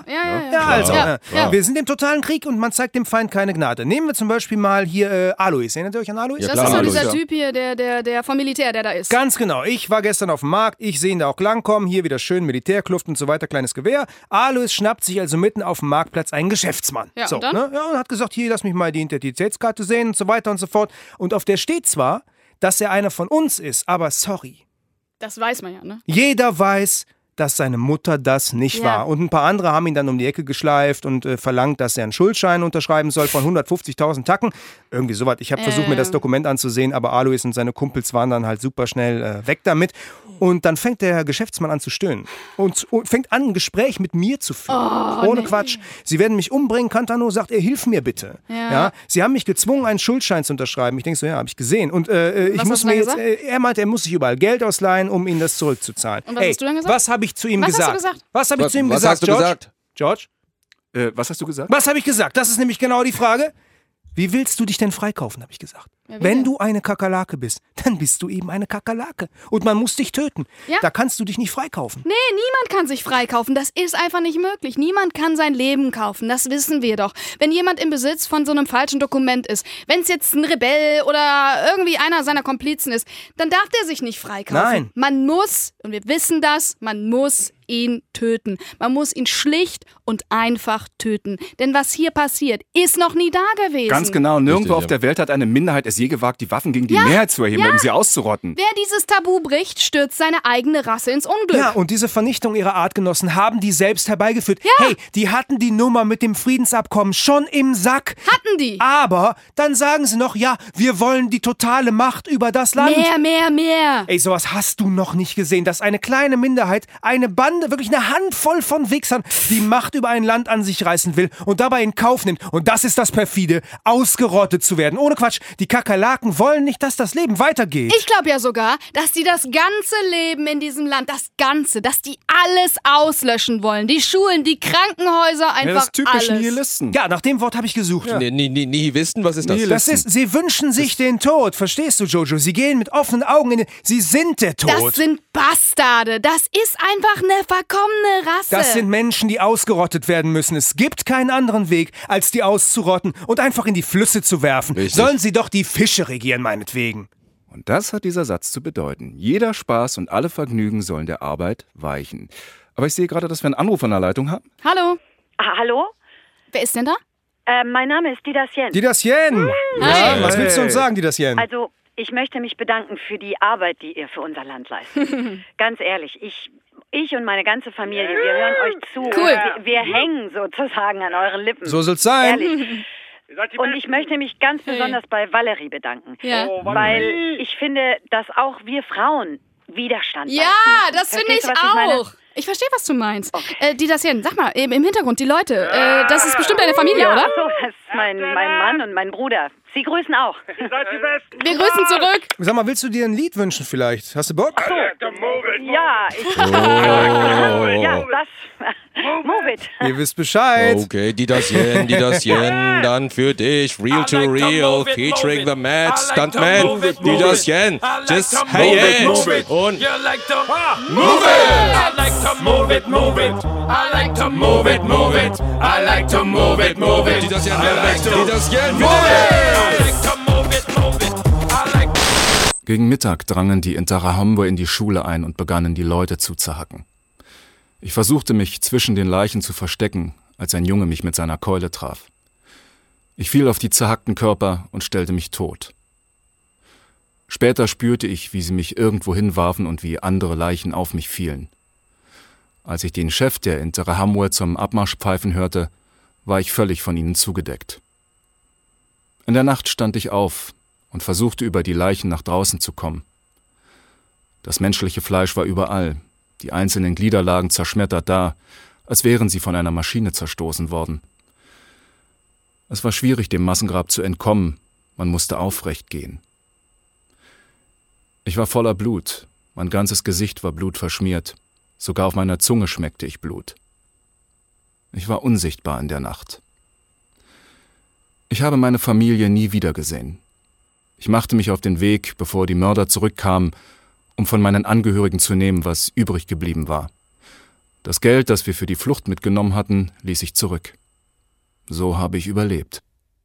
Ja. Wir sind im totalen Krieg und man zeigt dem Feind keine Gnade. Nehmen wir zum Beispiel mal hier Alois. Erinnert ihr euch an Alois? Das ist so dieser Typ hier, der vom Militär, der da ist. Ganz genau. Ich war gestern auf dem Markt, ich sehe ihn da auch langkommen, hier wieder schön Militärkluft und so weiter, kleines Gewehr. Alois schnappt sich also mitten auf dem Marktplatz einen Geschäftsmann. Ja, so, und dann? Ne? Ja, und hat gesagt, hier, lass mich mal die Identitätskarte sehen und so weiter und so fort. Und auf der steht zwar, dass er einer von uns ist, aber sorry. Das weiß man ja, ne? Jeder weiß, dass seine Mutter das nicht war. Und ein paar andere haben ihn dann um die Ecke geschleift und verlangt, dass er einen Schuldschein unterschreiben soll von 150.000 Tacken. Irgendwie sowas. Ich habe versucht, mir das Dokument anzusehen, aber Alois und seine Kumpels waren dann halt super schnell weg damit. Und dann fängt der Geschäftsmann an zu stöhnen und fängt an, ein Gespräch mit mir zu führen. Ohne Quatsch. Sie werden mich umbringen. Cantano sagt, hilf mir bitte. Ja. Sie haben mich gezwungen, einen Schuldschein zu unterschreiben. Ich denke so, ja, habe ich gesehen. Und ich muss mir jetzt, er meint, er muss sich überall Geld ausleihen, um ihnen das zurückzuzahlen. Und was hast du dann gesagt? Was habe ich zu ihm gesagt? Was habe ich zu ihm was gesagt, hast du George? gesagt? George? Was hast du gesagt? Was habe ich gesagt? Das ist nämlich genau die Frage. Wie willst du dich denn freikaufen, habe ich gesagt. Ja, wenn du eine Kakerlake bist, dann bist du eben eine Kakerlake. Und man muss dich töten. Ja. Da kannst du dich nicht freikaufen. Nee, niemand kann sich freikaufen. Das ist einfach nicht möglich. Niemand kann sein Leben kaufen. Das wissen wir doch. Wenn jemand im Besitz von so einem falschen Dokument ist, wenn es jetzt ein Rebell oder irgendwie einer seiner Komplizen ist, dann darf der sich nicht freikaufen. Nein. Man muss, und wir wissen das, man muss ihn töten. Man muss ihn schlicht und einfach töten. Denn was hier passiert, ist noch nie da gewesen. Ganz genau. Nirgendwo auf der Welt hat eine Minderheit es je gewagt, die Waffen gegen die Mehrheit zu erheben, um sie auszurotten. Wer dieses Tabu bricht, stürzt seine eigene Rasse ins Unglück. Ja, und diese Vernichtung ihrer Artgenossen haben die selbst herbeigeführt. Ja. Hey, die hatten die Nummer mit dem Friedensabkommen schon im Sack. Hatten die. Aber dann sagen sie noch, ja, wir wollen die totale Macht über das Land. Mehr. Ey, sowas hast du noch nicht gesehen, dass eine kleine Minderheit eine Bande Bande, wirklich eine Handvoll von Wichsern, die Macht über ein Land an sich reißen will und dabei in Kauf nimmt. Und das ist das perfide, ausgerottet zu werden. Ohne Quatsch, die Kakerlaken wollen nicht, dass das Leben weitergeht. Ich glaube ja sogar, dass die das ganze Leben in diesem Land, dass die alles auslöschen wollen. Die Schulen, die Krankenhäuser, einfach das ist typisch alles. Nihilisten. Ja, nach dem Wort habe ich gesucht. Ja. Nihilisten, was ist das? Das ist, sie wünschen sich den Tod, verstehst du, Jojo? Sie gehen mit offenen Augen in den... Sie sind der Tod. Das sind Bastarde. Das ist einfach eine verkommene Rasse. Das sind Menschen, die ausgerottet werden müssen. Es gibt keinen anderen Weg, als die auszurotten und einfach in die Flüsse zu werfen. Richtig. Sollen sie doch die Fische regieren, meinetwegen. Und das hat dieser Satz zu bedeuten. Jeder Spaß und alle Vergnügen sollen der Arbeit weichen. Aber ich sehe gerade, dass wir einen Anruf an der Leitung haben. Hallo? Hallo? Wer ist denn da? Mein Name ist Didas Jen. Didas Jen! Ja, was willst du uns sagen, Didas Jen? Also, ich möchte mich bedanken für die Arbeit, die ihr für unser Land leistet. Ganz ehrlich, ich und meine ganze Familie, wir hören euch zu. Cool. Wir hängen sozusagen an euren Lippen. So soll's sein. Ehrlich. Und ich möchte mich ganz besonders bei Valerie bedanken. Ja. Weil ich finde, dass auch wir Frauen Widerstand Ja, leisten. das finde ich Verstehst du, was ich meine? auch. Ich verstehe, was du meinst. Didas Jen, sag mal, im Hintergrund, die Leute, das ist bestimmt deine Familie, Ja, oder? ach so, das ist mein Mann und mein Bruder. Sie grüßen auch. Wir grüßen zurück. Sag mal, willst du dir ein Lied wünschen vielleicht? Hast du Bock? Ja, ja, das... Move it. Ihr wisst Bescheid. Okay, Didas Jen, dann für dich. Real to Real, featuring the Mad Stuntman. Didas Jen, just say it. Und You like to move it. I like to move it, move it. I like to move it, move it. I like to move it, move it. Didas Jen, I like to Didas Jen, move it. bitte. I like to move it, move it. I like. Gegen Mittag drangen die Interahamwe in die Schule ein und begannen, die Leute zu zerhacken. Ich versuchte mich zwischen den Leichen zu verstecken, als ein Junge mich mit seiner Keule traf. Ich fiel auf die zerhackten Körper und stellte mich tot. Später spürte ich, wie sie mich irgendwo hinwarfen und wie andere Leichen auf mich fielen. Als ich den Chef der Interahamwe zum Abmarsch pfeifen hörte, war ich völlig von ihnen zugedeckt. In der Nacht stand ich auf und versuchte über die Leichen nach draußen zu kommen. Das menschliche Fleisch war überall. Die einzelnen Glieder lagen zerschmettert da, als wären sie von einer Maschine zerstoßen worden. Es war schwierig, dem Massengrab zu entkommen, man musste aufrecht gehen. Ich war voller Blut, mein ganzes Gesicht war blutverschmiert, sogar auf meiner Zunge schmeckte ich Blut. Ich war unsichtbar in der Nacht. Ich habe meine Familie nie wiedergesehen. Ich machte mich auf den Weg, bevor die Mörder zurückkamen, um von meinen Angehörigen zu nehmen, was übrig geblieben war. Das Geld, das wir für die Flucht mitgenommen hatten, ließ ich zurück. So habe ich überlebt.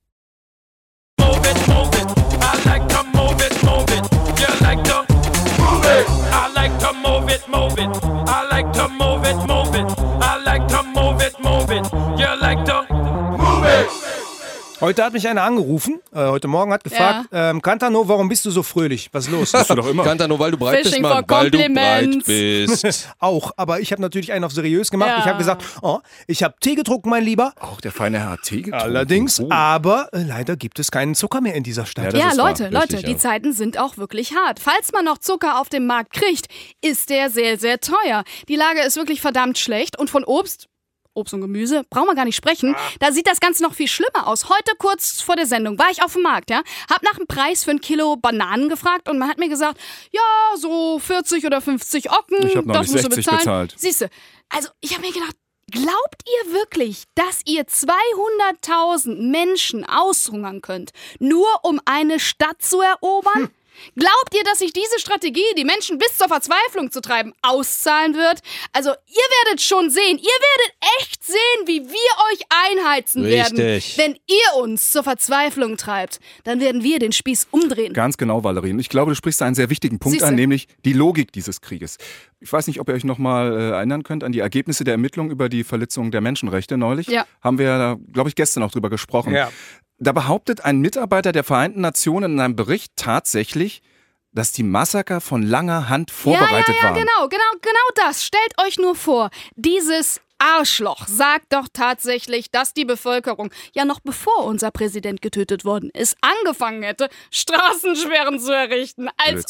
Move it, move it. I like to move it, move it. You like to move it. I like to move it, move it. I like to move it, move it. I like to move it, move it. You like to move it. Heute hat mich einer angerufen, heute Morgen hat gefragt, Cantano, warum bist du so fröhlich? Was ist los? Hast du doch immer. Cantano, weil du breit Fishing bist, Mann. for Weil du breit compliments. bist. Auch, aber ich habe natürlich einen auf seriös gemacht. Ja. Ich habe gesagt, ich habe Tee getrunken, mein Lieber. Auch der feine Herr hat Tee getrunken. Allerdings, aber leider gibt es keinen Zucker mehr in dieser Stadt. Ja, das Ja, ist Leute, wahr. Richtig, die ja. Zeiten sind auch wirklich hart. Falls man noch Zucker auf dem Markt kriegt, ist der sehr, sehr teuer. Die Lage ist wirklich verdammt schlecht und von Obst und Gemüse, brauchen wir gar nicht sprechen. Da sieht das Ganze noch viel schlimmer aus. Heute kurz vor der Sendung war ich auf dem Markt, ja, hab nach dem Preis für ein Kilo Bananen gefragt und man hat mir gesagt, ja, so 40 oder 50 Ocken, Ich hab noch das nicht musst du 60 bezahlen. bezahlt. Siehste, also ich habe mir gedacht, glaubt ihr wirklich, dass ihr 200.000 Menschen aushungern könnt, nur um eine Stadt zu erobern? Glaubt ihr, dass sich diese Strategie, die Menschen bis zur Verzweiflung zu treiben, auszahlen wird? Also, ihr werdet schon sehen, ihr werdet echt sehen, wie wir euch einheizen werden. Richtig. Wenn ihr uns zur Verzweiflung treibt, dann werden wir den Spieß umdrehen. Ganz genau, Valerie. Und ich glaube, du sprichst einen sehr wichtigen Punkt Siehste. an, nämlich die Logik dieses Krieges. Ich weiß nicht, ob ihr euch noch mal erinnern könnt an die Ergebnisse der Ermittlungen über die Verletzung der Menschenrechte neulich. Ja. Haben wir, glaube ich, gestern auch drüber gesprochen. Ja. Da behauptet ein Mitarbeiter der Vereinten Nationen in einem Bericht tatsächlich, dass die Massaker von langer Hand vorbereitet waren. Genau das. Stellt euch nur vor, dieses Arschloch sagt doch tatsächlich, dass die Bevölkerung, ja noch bevor unser Präsident getötet worden ist, angefangen hätte, Straßensperren zu errichten. Als Blödsinn. ob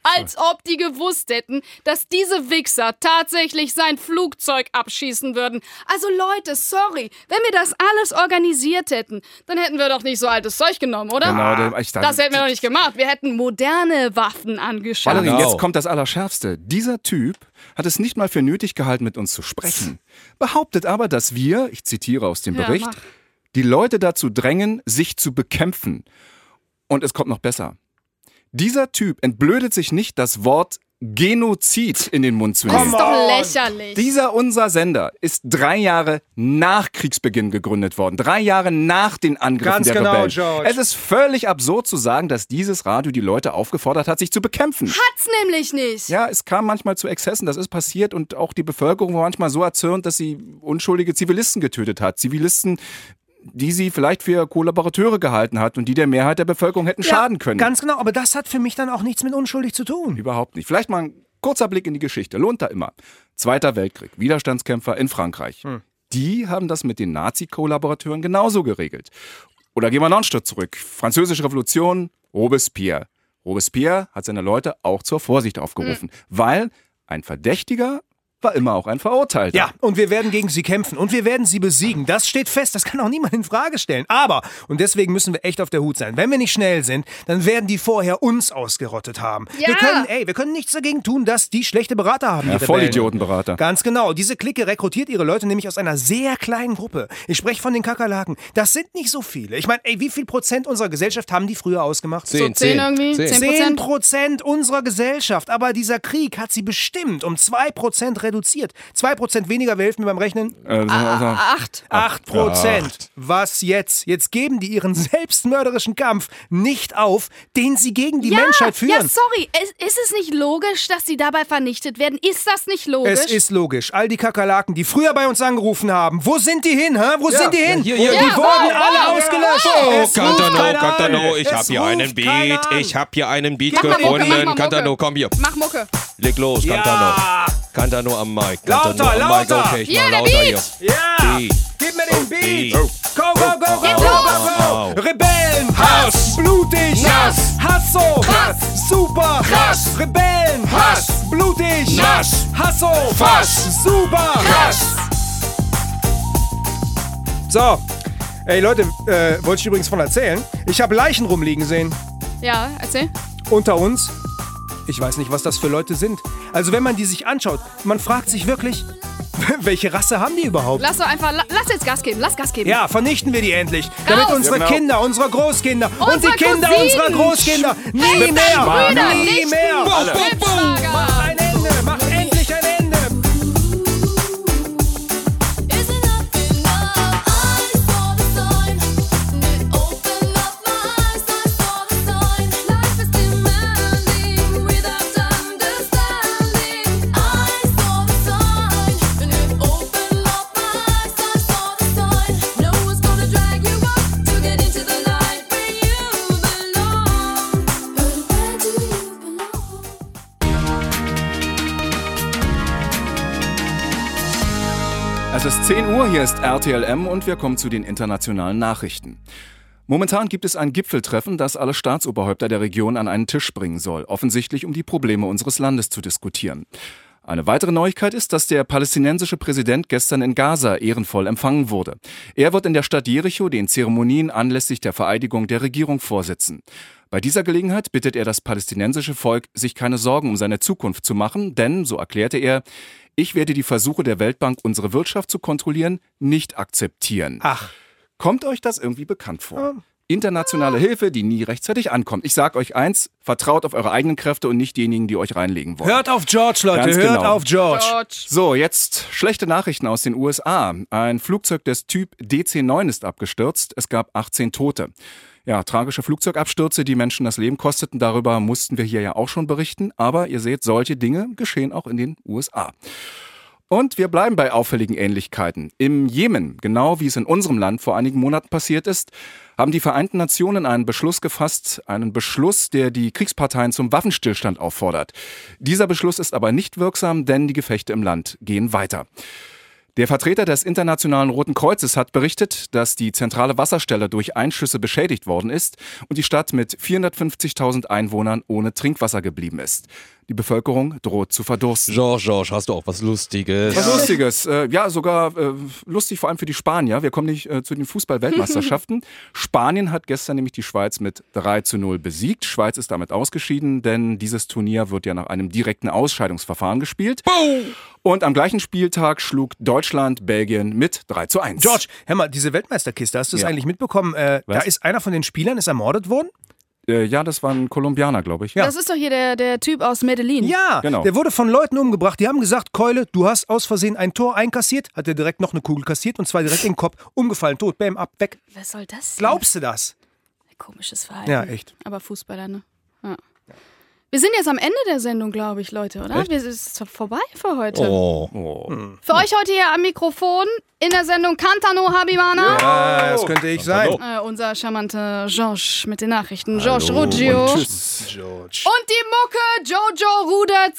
Als ob die gewusst hätten, dass diese Wichser tatsächlich sein Flugzeug abschießen würden. Also Leute, sorry, wenn wir das alles organisiert hätten, dann hätten wir doch nicht so altes Zeug genommen, oder? Genau, das hätten wir doch nicht gemacht. Wir hätten moderne Waffen angeschafft. Valerie, jetzt kommt das Allerschärfste. Dieser Typ hat es nicht mal für nötig gehalten, mit uns zu sprechen. Behauptet aber, dass wir, ich zitiere aus dem Bericht, die Leute dazu drängen, sich zu bekämpfen. Und es kommt noch besser. Dieser Typ entblödet sich nicht, das Wort Genozid in den Mund zu nehmen. Das ist doch lächerlich. Dieser unser Sender ist 3 Jahre nach Kriegsbeginn gegründet worden. 3 Jahre nach den Angriffen der Rebellen. George. Es ist völlig absurd zu sagen, dass dieses Radio die Leute aufgefordert hat, sich zu bekämpfen. Hat's nämlich nicht. Ja, es kam manchmal zu Exzessen, das ist passiert und auch die Bevölkerung war manchmal so erzürnt, dass sie unschuldige Zivilisten getötet hat. Zivilisten, die sie vielleicht für Kollaborateure gehalten hat und die der Mehrheit der Bevölkerung hätten schaden können. Ganz genau, aber das hat für mich dann auch nichts mit unschuldig zu tun. Überhaupt nicht. Vielleicht mal ein kurzer Blick in die Geschichte. Lohnt da immer. 2. Weltkrieg, Widerstandskämpfer in Frankreich. Die haben das mit den Nazi-Kollaborateuren genauso geregelt. Oder gehen wir noch einen Schritt zurück. Französische Revolution, Robespierre. Robespierre hat seine Leute auch zur Vorsicht aufgerufen, weil ein Verdächtiger war immer auch ein Verurteilter. Ja, und wir werden gegen sie kämpfen und wir werden sie besiegen. Das steht fest, das kann auch niemand in Frage stellen. Aber, und deswegen müssen wir echt auf der Hut sein, wenn wir nicht schnell sind, dann werden die vorher uns ausgerottet haben. Ja. Wir können nichts dagegen tun, dass die schlechte Berater haben. Ja, Vollidiotenberater. Ganz genau. Diese Clique rekrutiert ihre Leute nämlich aus einer sehr kleinen Gruppe. Ich spreche von den Kakerlaken. Das sind nicht so viele. Ich meine, wie viel Prozent unserer Gesellschaft haben die früher ausgemacht? 10 irgendwie? 10% unserer Gesellschaft. Aber dieser Krieg hat sie bestimmt um 2% reduziert. 2% weniger, wir helfen mir beim Rechnen. 8%. Was jetzt? Jetzt geben die ihren selbstmörderischen Kampf nicht auf, den sie gegen die Menschheit führen. Ja, sorry. Ist es nicht logisch, dass sie dabei vernichtet werden? Ist das nicht logisch? Es ist logisch. All die Kakerlaken, die früher bei uns angerufen haben, wo sind die hin? Wo sind die hin? Hier. Die wurden alle ausgelöscht. Oh, Cantano, ich hab hier einen Beat. Gefunden. Cantano, komm hier. Mach Mucke. Leg los, Cantano. Cantano am Mic. Lauter. Okay, Hier, der lauter hier. Ja, Beat. gib mir den Beat. Beat. Go. Wow. Rebellen, Hass. Blutig, Nass. Hasso, Krass. Super, Krass. Rebellen, Hass. Blutig, Nass. Hasso, Fass. Super, Krass. So, ey Leute, wollte ich übrigens von erzählen. Ich habe Leichen rumliegen sehen. Ja, erzähl. Unter uns. Ich weiß nicht, was das für Leute sind. Also wenn man die sich anschaut, man fragt sich wirklich, welche Rasse haben die überhaupt? Lass jetzt Gas geben. Lass Gas geben. Ja, vernichten wir die endlich. Damit unsere Kinder, unsere Großkinder und die Kinder unserer Großkinder nie mehr. Mach ein Ende, mach endlich ein Ende. Es ist 10 Uhr, hier ist RTLM und wir kommen zu den internationalen Nachrichten. Momentan gibt es ein Gipfeltreffen, das alle Staatsoberhäupter der Region an einen Tisch bringen soll, offensichtlich um die Probleme unseres Landes zu diskutieren. Eine weitere Neuigkeit ist, dass der palästinensische Präsident gestern in Gaza ehrenvoll empfangen wurde. Er wird in der Stadt Jericho den Zeremonien anlässlich der Vereidigung der Regierung vorsitzen. Bei dieser Gelegenheit bittet er das palästinensische Volk, sich keine Sorgen um seine Zukunft zu machen, denn, so erklärte er, ich werde die Versuche der Weltbank, unsere Wirtschaft zu kontrollieren, nicht akzeptieren. Ach. Kommt euch das irgendwie bekannt vor? Internationale Hilfe, die nie rechtzeitig ankommt. Ich sag euch eins, vertraut auf eure eigenen Kräfte und nicht diejenigen, die euch reinlegen wollen. Hört auf George, Leute, Ganz hört genau. auf George. So, jetzt schlechte Nachrichten aus den USA. Ein Flugzeug des Typ DC-9 ist abgestürzt. Es gab 18 Tote. Ja, tragische Flugzeugabstürze, die Menschen das Leben kosteten. Darüber mussten wir hier ja auch schon berichten. Aber ihr seht, solche Dinge geschehen auch in den USA. Und wir bleiben bei auffälligen Ähnlichkeiten. Im Jemen, genau wie es in unserem Land vor einigen Monaten passiert ist, haben die Vereinten Nationen einen Beschluss gefasst, einen Beschluss, der die Kriegsparteien zum Waffenstillstand auffordert. Dieser Beschluss ist aber nicht wirksam, denn die Gefechte im Land gehen weiter. Der Vertreter des Internationalen Roten Kreuzes hat berichtet, dass die zentrale Wasserstelle durch Einschüsse beschädigt worden ist und die Stadt mit 450.000 Einwohnern ohne Trinkwasser geblieben ist. Die Bevölkerung droht zu verdursten. George, hast du auch was Lustiges? Was Lustiges? Ja, sogar lustig vor allem für die Spanier. Wir kommen nicht zu den Fußball-Weltmeisterschaften. Spanien hat gestern nämlich die Schweiz mit 3:0 besiegt. Schweiz ist damit ausgeschieden, denn dieses Turnier wird ja nach einem direkten Ausscheidungsverfahren gespielt. Boom! Und am gleichen Spieltag schlug Deutschland Belgien mit 3:1. George, hör mal, diese Weltmeisterkiste, hast du das eigentlich mitbekommen? Da ist einer von den Spielern ermordet worden? Ja, das war ein Kolumbianer, glaube ich. Ja. Das ist doch hier der Typ aus Medellin. Ja, genau. Der wurde von Leuten umgebracht. Die haben gesagt, Keule, du hast aus Versehen ein Tor einkassiert. Hat er direkt noch eine Kugel kassiert und zwar direkt in den Kopf. Umgefallen, tot, bäm, ab, weg. Was soll das denn? Glaubst du das? Komisches Verhalten. Ja, echt. Aber Fußballer, ne? Ja. Wir sind jetzt am Ende der Sendung, glaube ich, Leute, oder? Es ist vorbei für heute. Für euch heute hier am Mikrofon in der Sendung Cantano Habimana. Ja, das könnte ich sein. Unser charmanter George mit den Nachrichten. George Ruggio. Und tschüss, George. Und die Mucke Jojo Ruder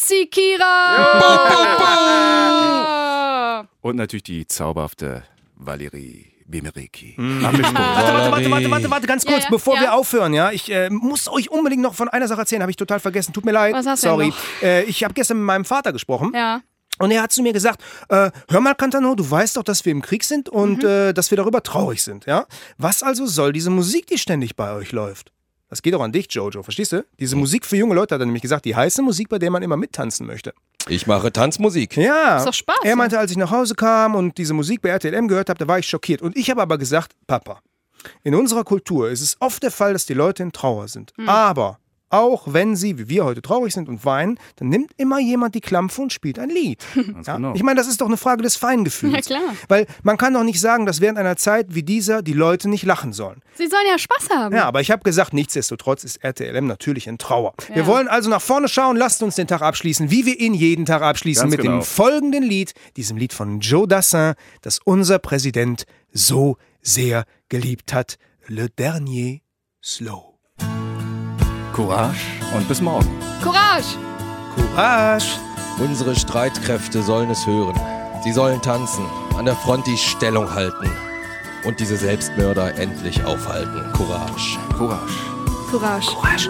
Zikira. Und natürlich die zauberhafte Valerie Bemeriki. Warte, ganz kurz, bevor wir aufhören, ja. Ich muss euch unbedingt noch von einer Sache erzählen, habe ich total vergessen. Tut mir leid. Was hast du Sorry. denn noch? Ich habe gestern mit meinem Vater gesprochen. Ja. Und er hat zu mir gesagt, hör mal, Cantano, du weißt doch, dass wir im Krieg sind und dass wir darüber traurig sind, ja? Was also soll diese Musik, die ständig bei euch läuft? Das geht auch an dich, Jojo, verstehst du? Diese Musik für junge Leute, hat er nämlich gesagt, die heiße Musik, bei der man immer mittanzen möchte. Ich mache Tanzmusik. Ja. Ist doch Spaß. Er meinte, als ich nach Hause kam und diese Musik bei RTLM gehört habe, da war ich schockiert. Und ich habe aber gesagt, Papa, in unserer Kultur ist es oft der Fall, dass die Leute in Trauer sind. Aber auch wenn sie, wie wir heute, traurig sind und weinen, dann nimmt immer jemand die Klampfe und spielt ein Lied. Ja? Genau. Ich meine, das ist doch eine Frage des Feingefühls. Ja, klar. Weil man kann doch nicht sagen, dass während einer Zeit wie dieser die Leute nicht lachen sollen. Sie sollen ja Spaß haben. Ja, aber ich habe gesagt, nichtsdestotrotz ist RTLM natürlich in Trauer. Ja. Wir wollen also nach vorne schauen, lasst uns den Tag abschließen, wie wir ihn jeden Tag abschließen, mit dem folgenden Lied, diesem Lied von Joe Dassin, das unser Präsident so sehr geliebt hat, Le Dernier Slow. Courage und bis morgen. Courage! Courage! Unsere Streitkräfte sollen es hören. Sie sollen tanzen, an der Front die Stellung halten und diese Selbstmörder endlich aufhalten. Courage. Courage. Courage. Courage.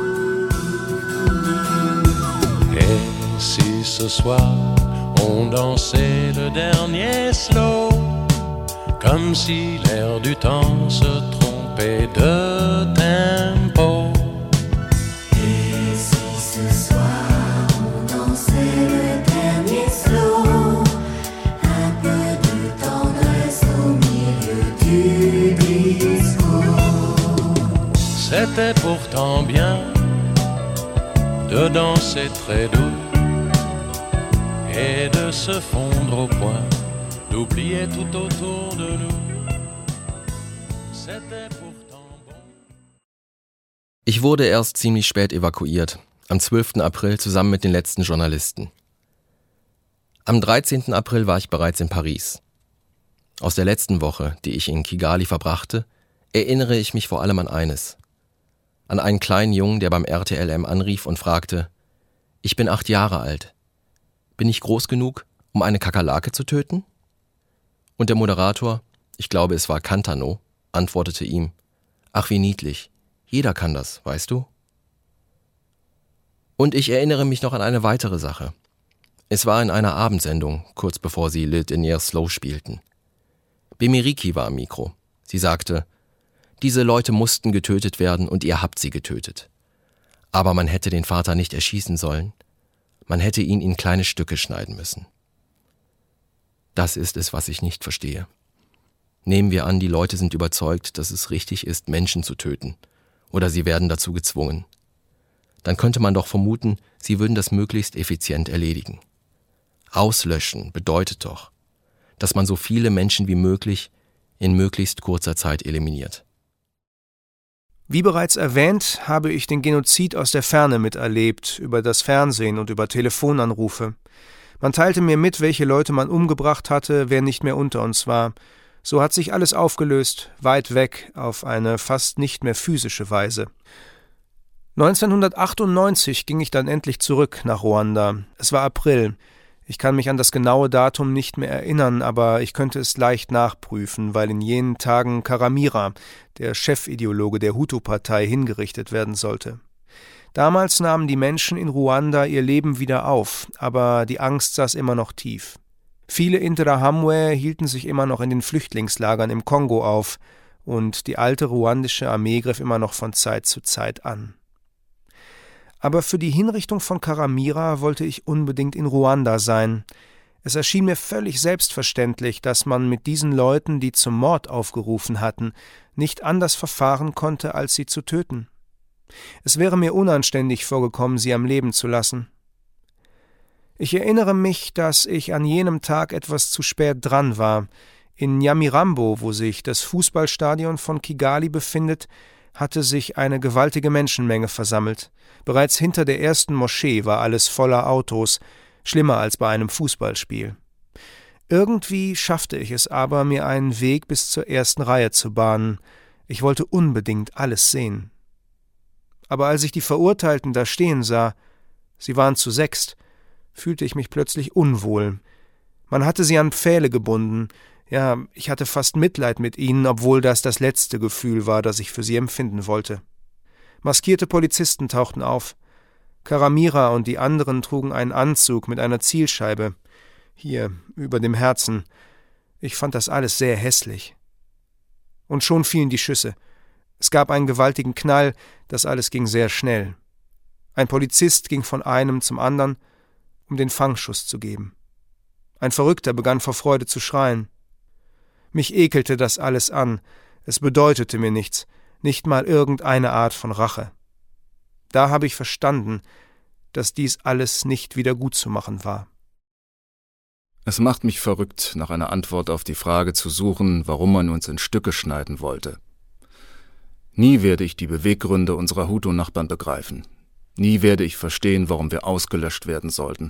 Et si ce soir on dansait le dernier slow, comme si l'air du temps se trompait de tempo. C'était pourtant bien de danser très doux et de se fondre au point, d'oublier tout autour de nous. C'était pourtant bon. Ich wurde erst ziemlich spät evakuiert, am 12. April zusammen mit den letzten Journalisten. Am 13. April war ich bereits in Paris. Aus der letzten Woche, die ich in Kigali verbrachte, erinnere ich mich vor allem an eines. An einen kleinen Jungen, der beim RTLM anrief und fragte: Ich bin 8 Jahre alt. Bin ich groß genug, um eine Kakerlake zu töten? Und der Moderator, ich glaube es war Cantano, antwortete ihm: Ach, wie niedlich. Jeder kann das, weißt du? Und ich erinnere mich noch an eine weitere Sache. Es war in einer Abendsendung, kurz bevor sie Le Dernier Slow spielten. Bemeriki war am Mikro. Sie sagte: Diese Leute mussten getötet werden und ihr habt sie getötet. Aber man hätte den Vater nicht erschießen sollen. Man hätte ihn in kleine Stücke schneiden müssen. Das ist es, was ich nicht verstehe. Nehmen wir an, die Leute sind überzeugt, dass es richtig ist, Menschen zu töten. Oder sie werden dazu gezwungen. Dann könnte man doch vermuten, sie würden das möglichst effizient erledigen. Auslöschen bedeutet doch, dass man so viele Menschen wie möglich in möglichst kurzer Zeit eliminiert. Wie bereits erwähnt, habe ich den Genozid aus der Ferne miterlebt, über das Fernsehen und über Telefonanrufe. Man teilte mir mit, welche Leute man umgebracht hatte, wer nicht mehr unter uns war. So hat sich alles aufgelöst, weit weg, auf eine fast nicht mehr physische Weise. 1998 ging ich dann endlich zurück nach Ruanda. Es war April. Ich kann mich an das genaue Datum nicht mehr erinnern, aber ich könnte es leicht nachprüfen, weil in jenen Tagen Karamira, der Chefideologe der Hutu-Partei, hingerichtet werden sollte. Damals nahmen die Menschen in Ruanda ihr Leben wieder auf, aber die Angst saß immer noch tief. Viele Interahamwe hielten sich immer noch in den Flüchtlingslagern im Kongo auf, und die alte ruandische Armee griff immer noch von Zeit zu Zeit an. Aber für die Hinrichtung von Karamira wollte ich unbedingt in Ruanda sein. Es erschien mir völlig selbstverständlich, dass man mit diesen Leuten, die zum Mord aufgerufen hatten, nicht anders verfahren konnte, als sie zu töten. Es wäre mir unanständig vorgekommen, sie am Leben zu lassen. Ich erinnere mich, dass ich an jenem Tag etwas zu spät dran war. In Nyamirambo, wo sich das Fußballstadion von Kigali befindet, hatte sich eine gewaltige Menschenmenge versammelt. Bereits hinter der ersten Moschee war alles voller Autos, schlimmer als bei einem Fußballspiel. Irgendwie schaffte ich es aber, mir einen Weg bis zur ersten Reihe zu bahnen. Ich wollte unbedingt alles sehen. Aber als ich die Verurteilten da stehen sah, sie waren zu 6, fühlte ich mich plötzlich unwohl. Man hatte sie an Pfähle gebunden. Ja, ich hatte fast Mitleid mit ihnen, obwohl das letzte Gefühl war, das ich für sie empfinden wollte. Maskierte Polizisten tauchten auf. Karamira und die anderen trugen einen Anzug mit einer Zielscheibe. Hier, über dem Herzen. Ich fand das alles sehr hässlich. Und schon fielen die Schüsse. Es gab einen gewaltigen Knall, das alles ging sehr schnell. Ein Polizist ging von einem zum anderen, um den Fangschuss zu geben. Ein Verrückter begann vor Freude zu schreien. Mich ekelte das alles an, es bedeutete mir nichts, nicht mal irgendeine Art von Rache. Da habe ich verstanden, dass dies alles nicht wieder gut zu machen war. Es macht mich verrückt, nach einer Antwort auf die Frage zu suchen, warum man uns in Stücke schneiden wollte. Nie werde ich die Beweggründe unserer Hutu-Nachbarn begreifen. Nie werde ich verstehen, warum wir ausgelöscht werden sollten.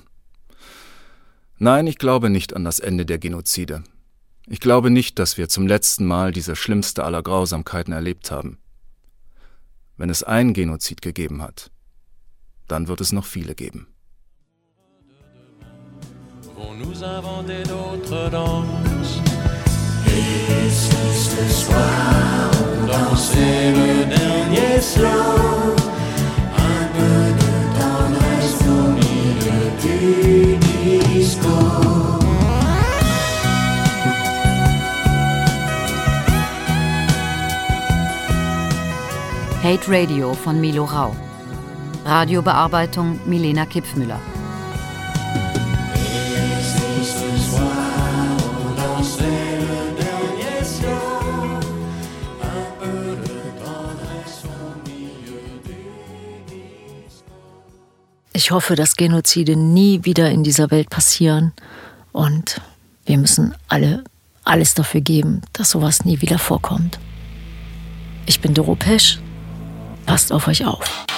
Nein, ich glaube nicht an das Ende der Genozide. Ich glaube nicht, dass wir zum letzten Mal diese schlimmste aller Grausamkeiten erlebt haben. Wenn es ein Genozid gegeben hat, dann wird es noch viele geben. Nous inventer d'autres danses. Et si ce soir on dansait le dernier slow, un peu de tendresse au milieu du disco. Hate Radio von Milo Rau. Radiobearbeitung Milena Kipfmüller. Ich hoffe, dass Genozide nie wieder in dieser Welt passieren. Und wir müssen alle alles dafür geben, dass sowas nie wieder vorkommt. Ich bin Doro Pesch. Passt auf euch auf.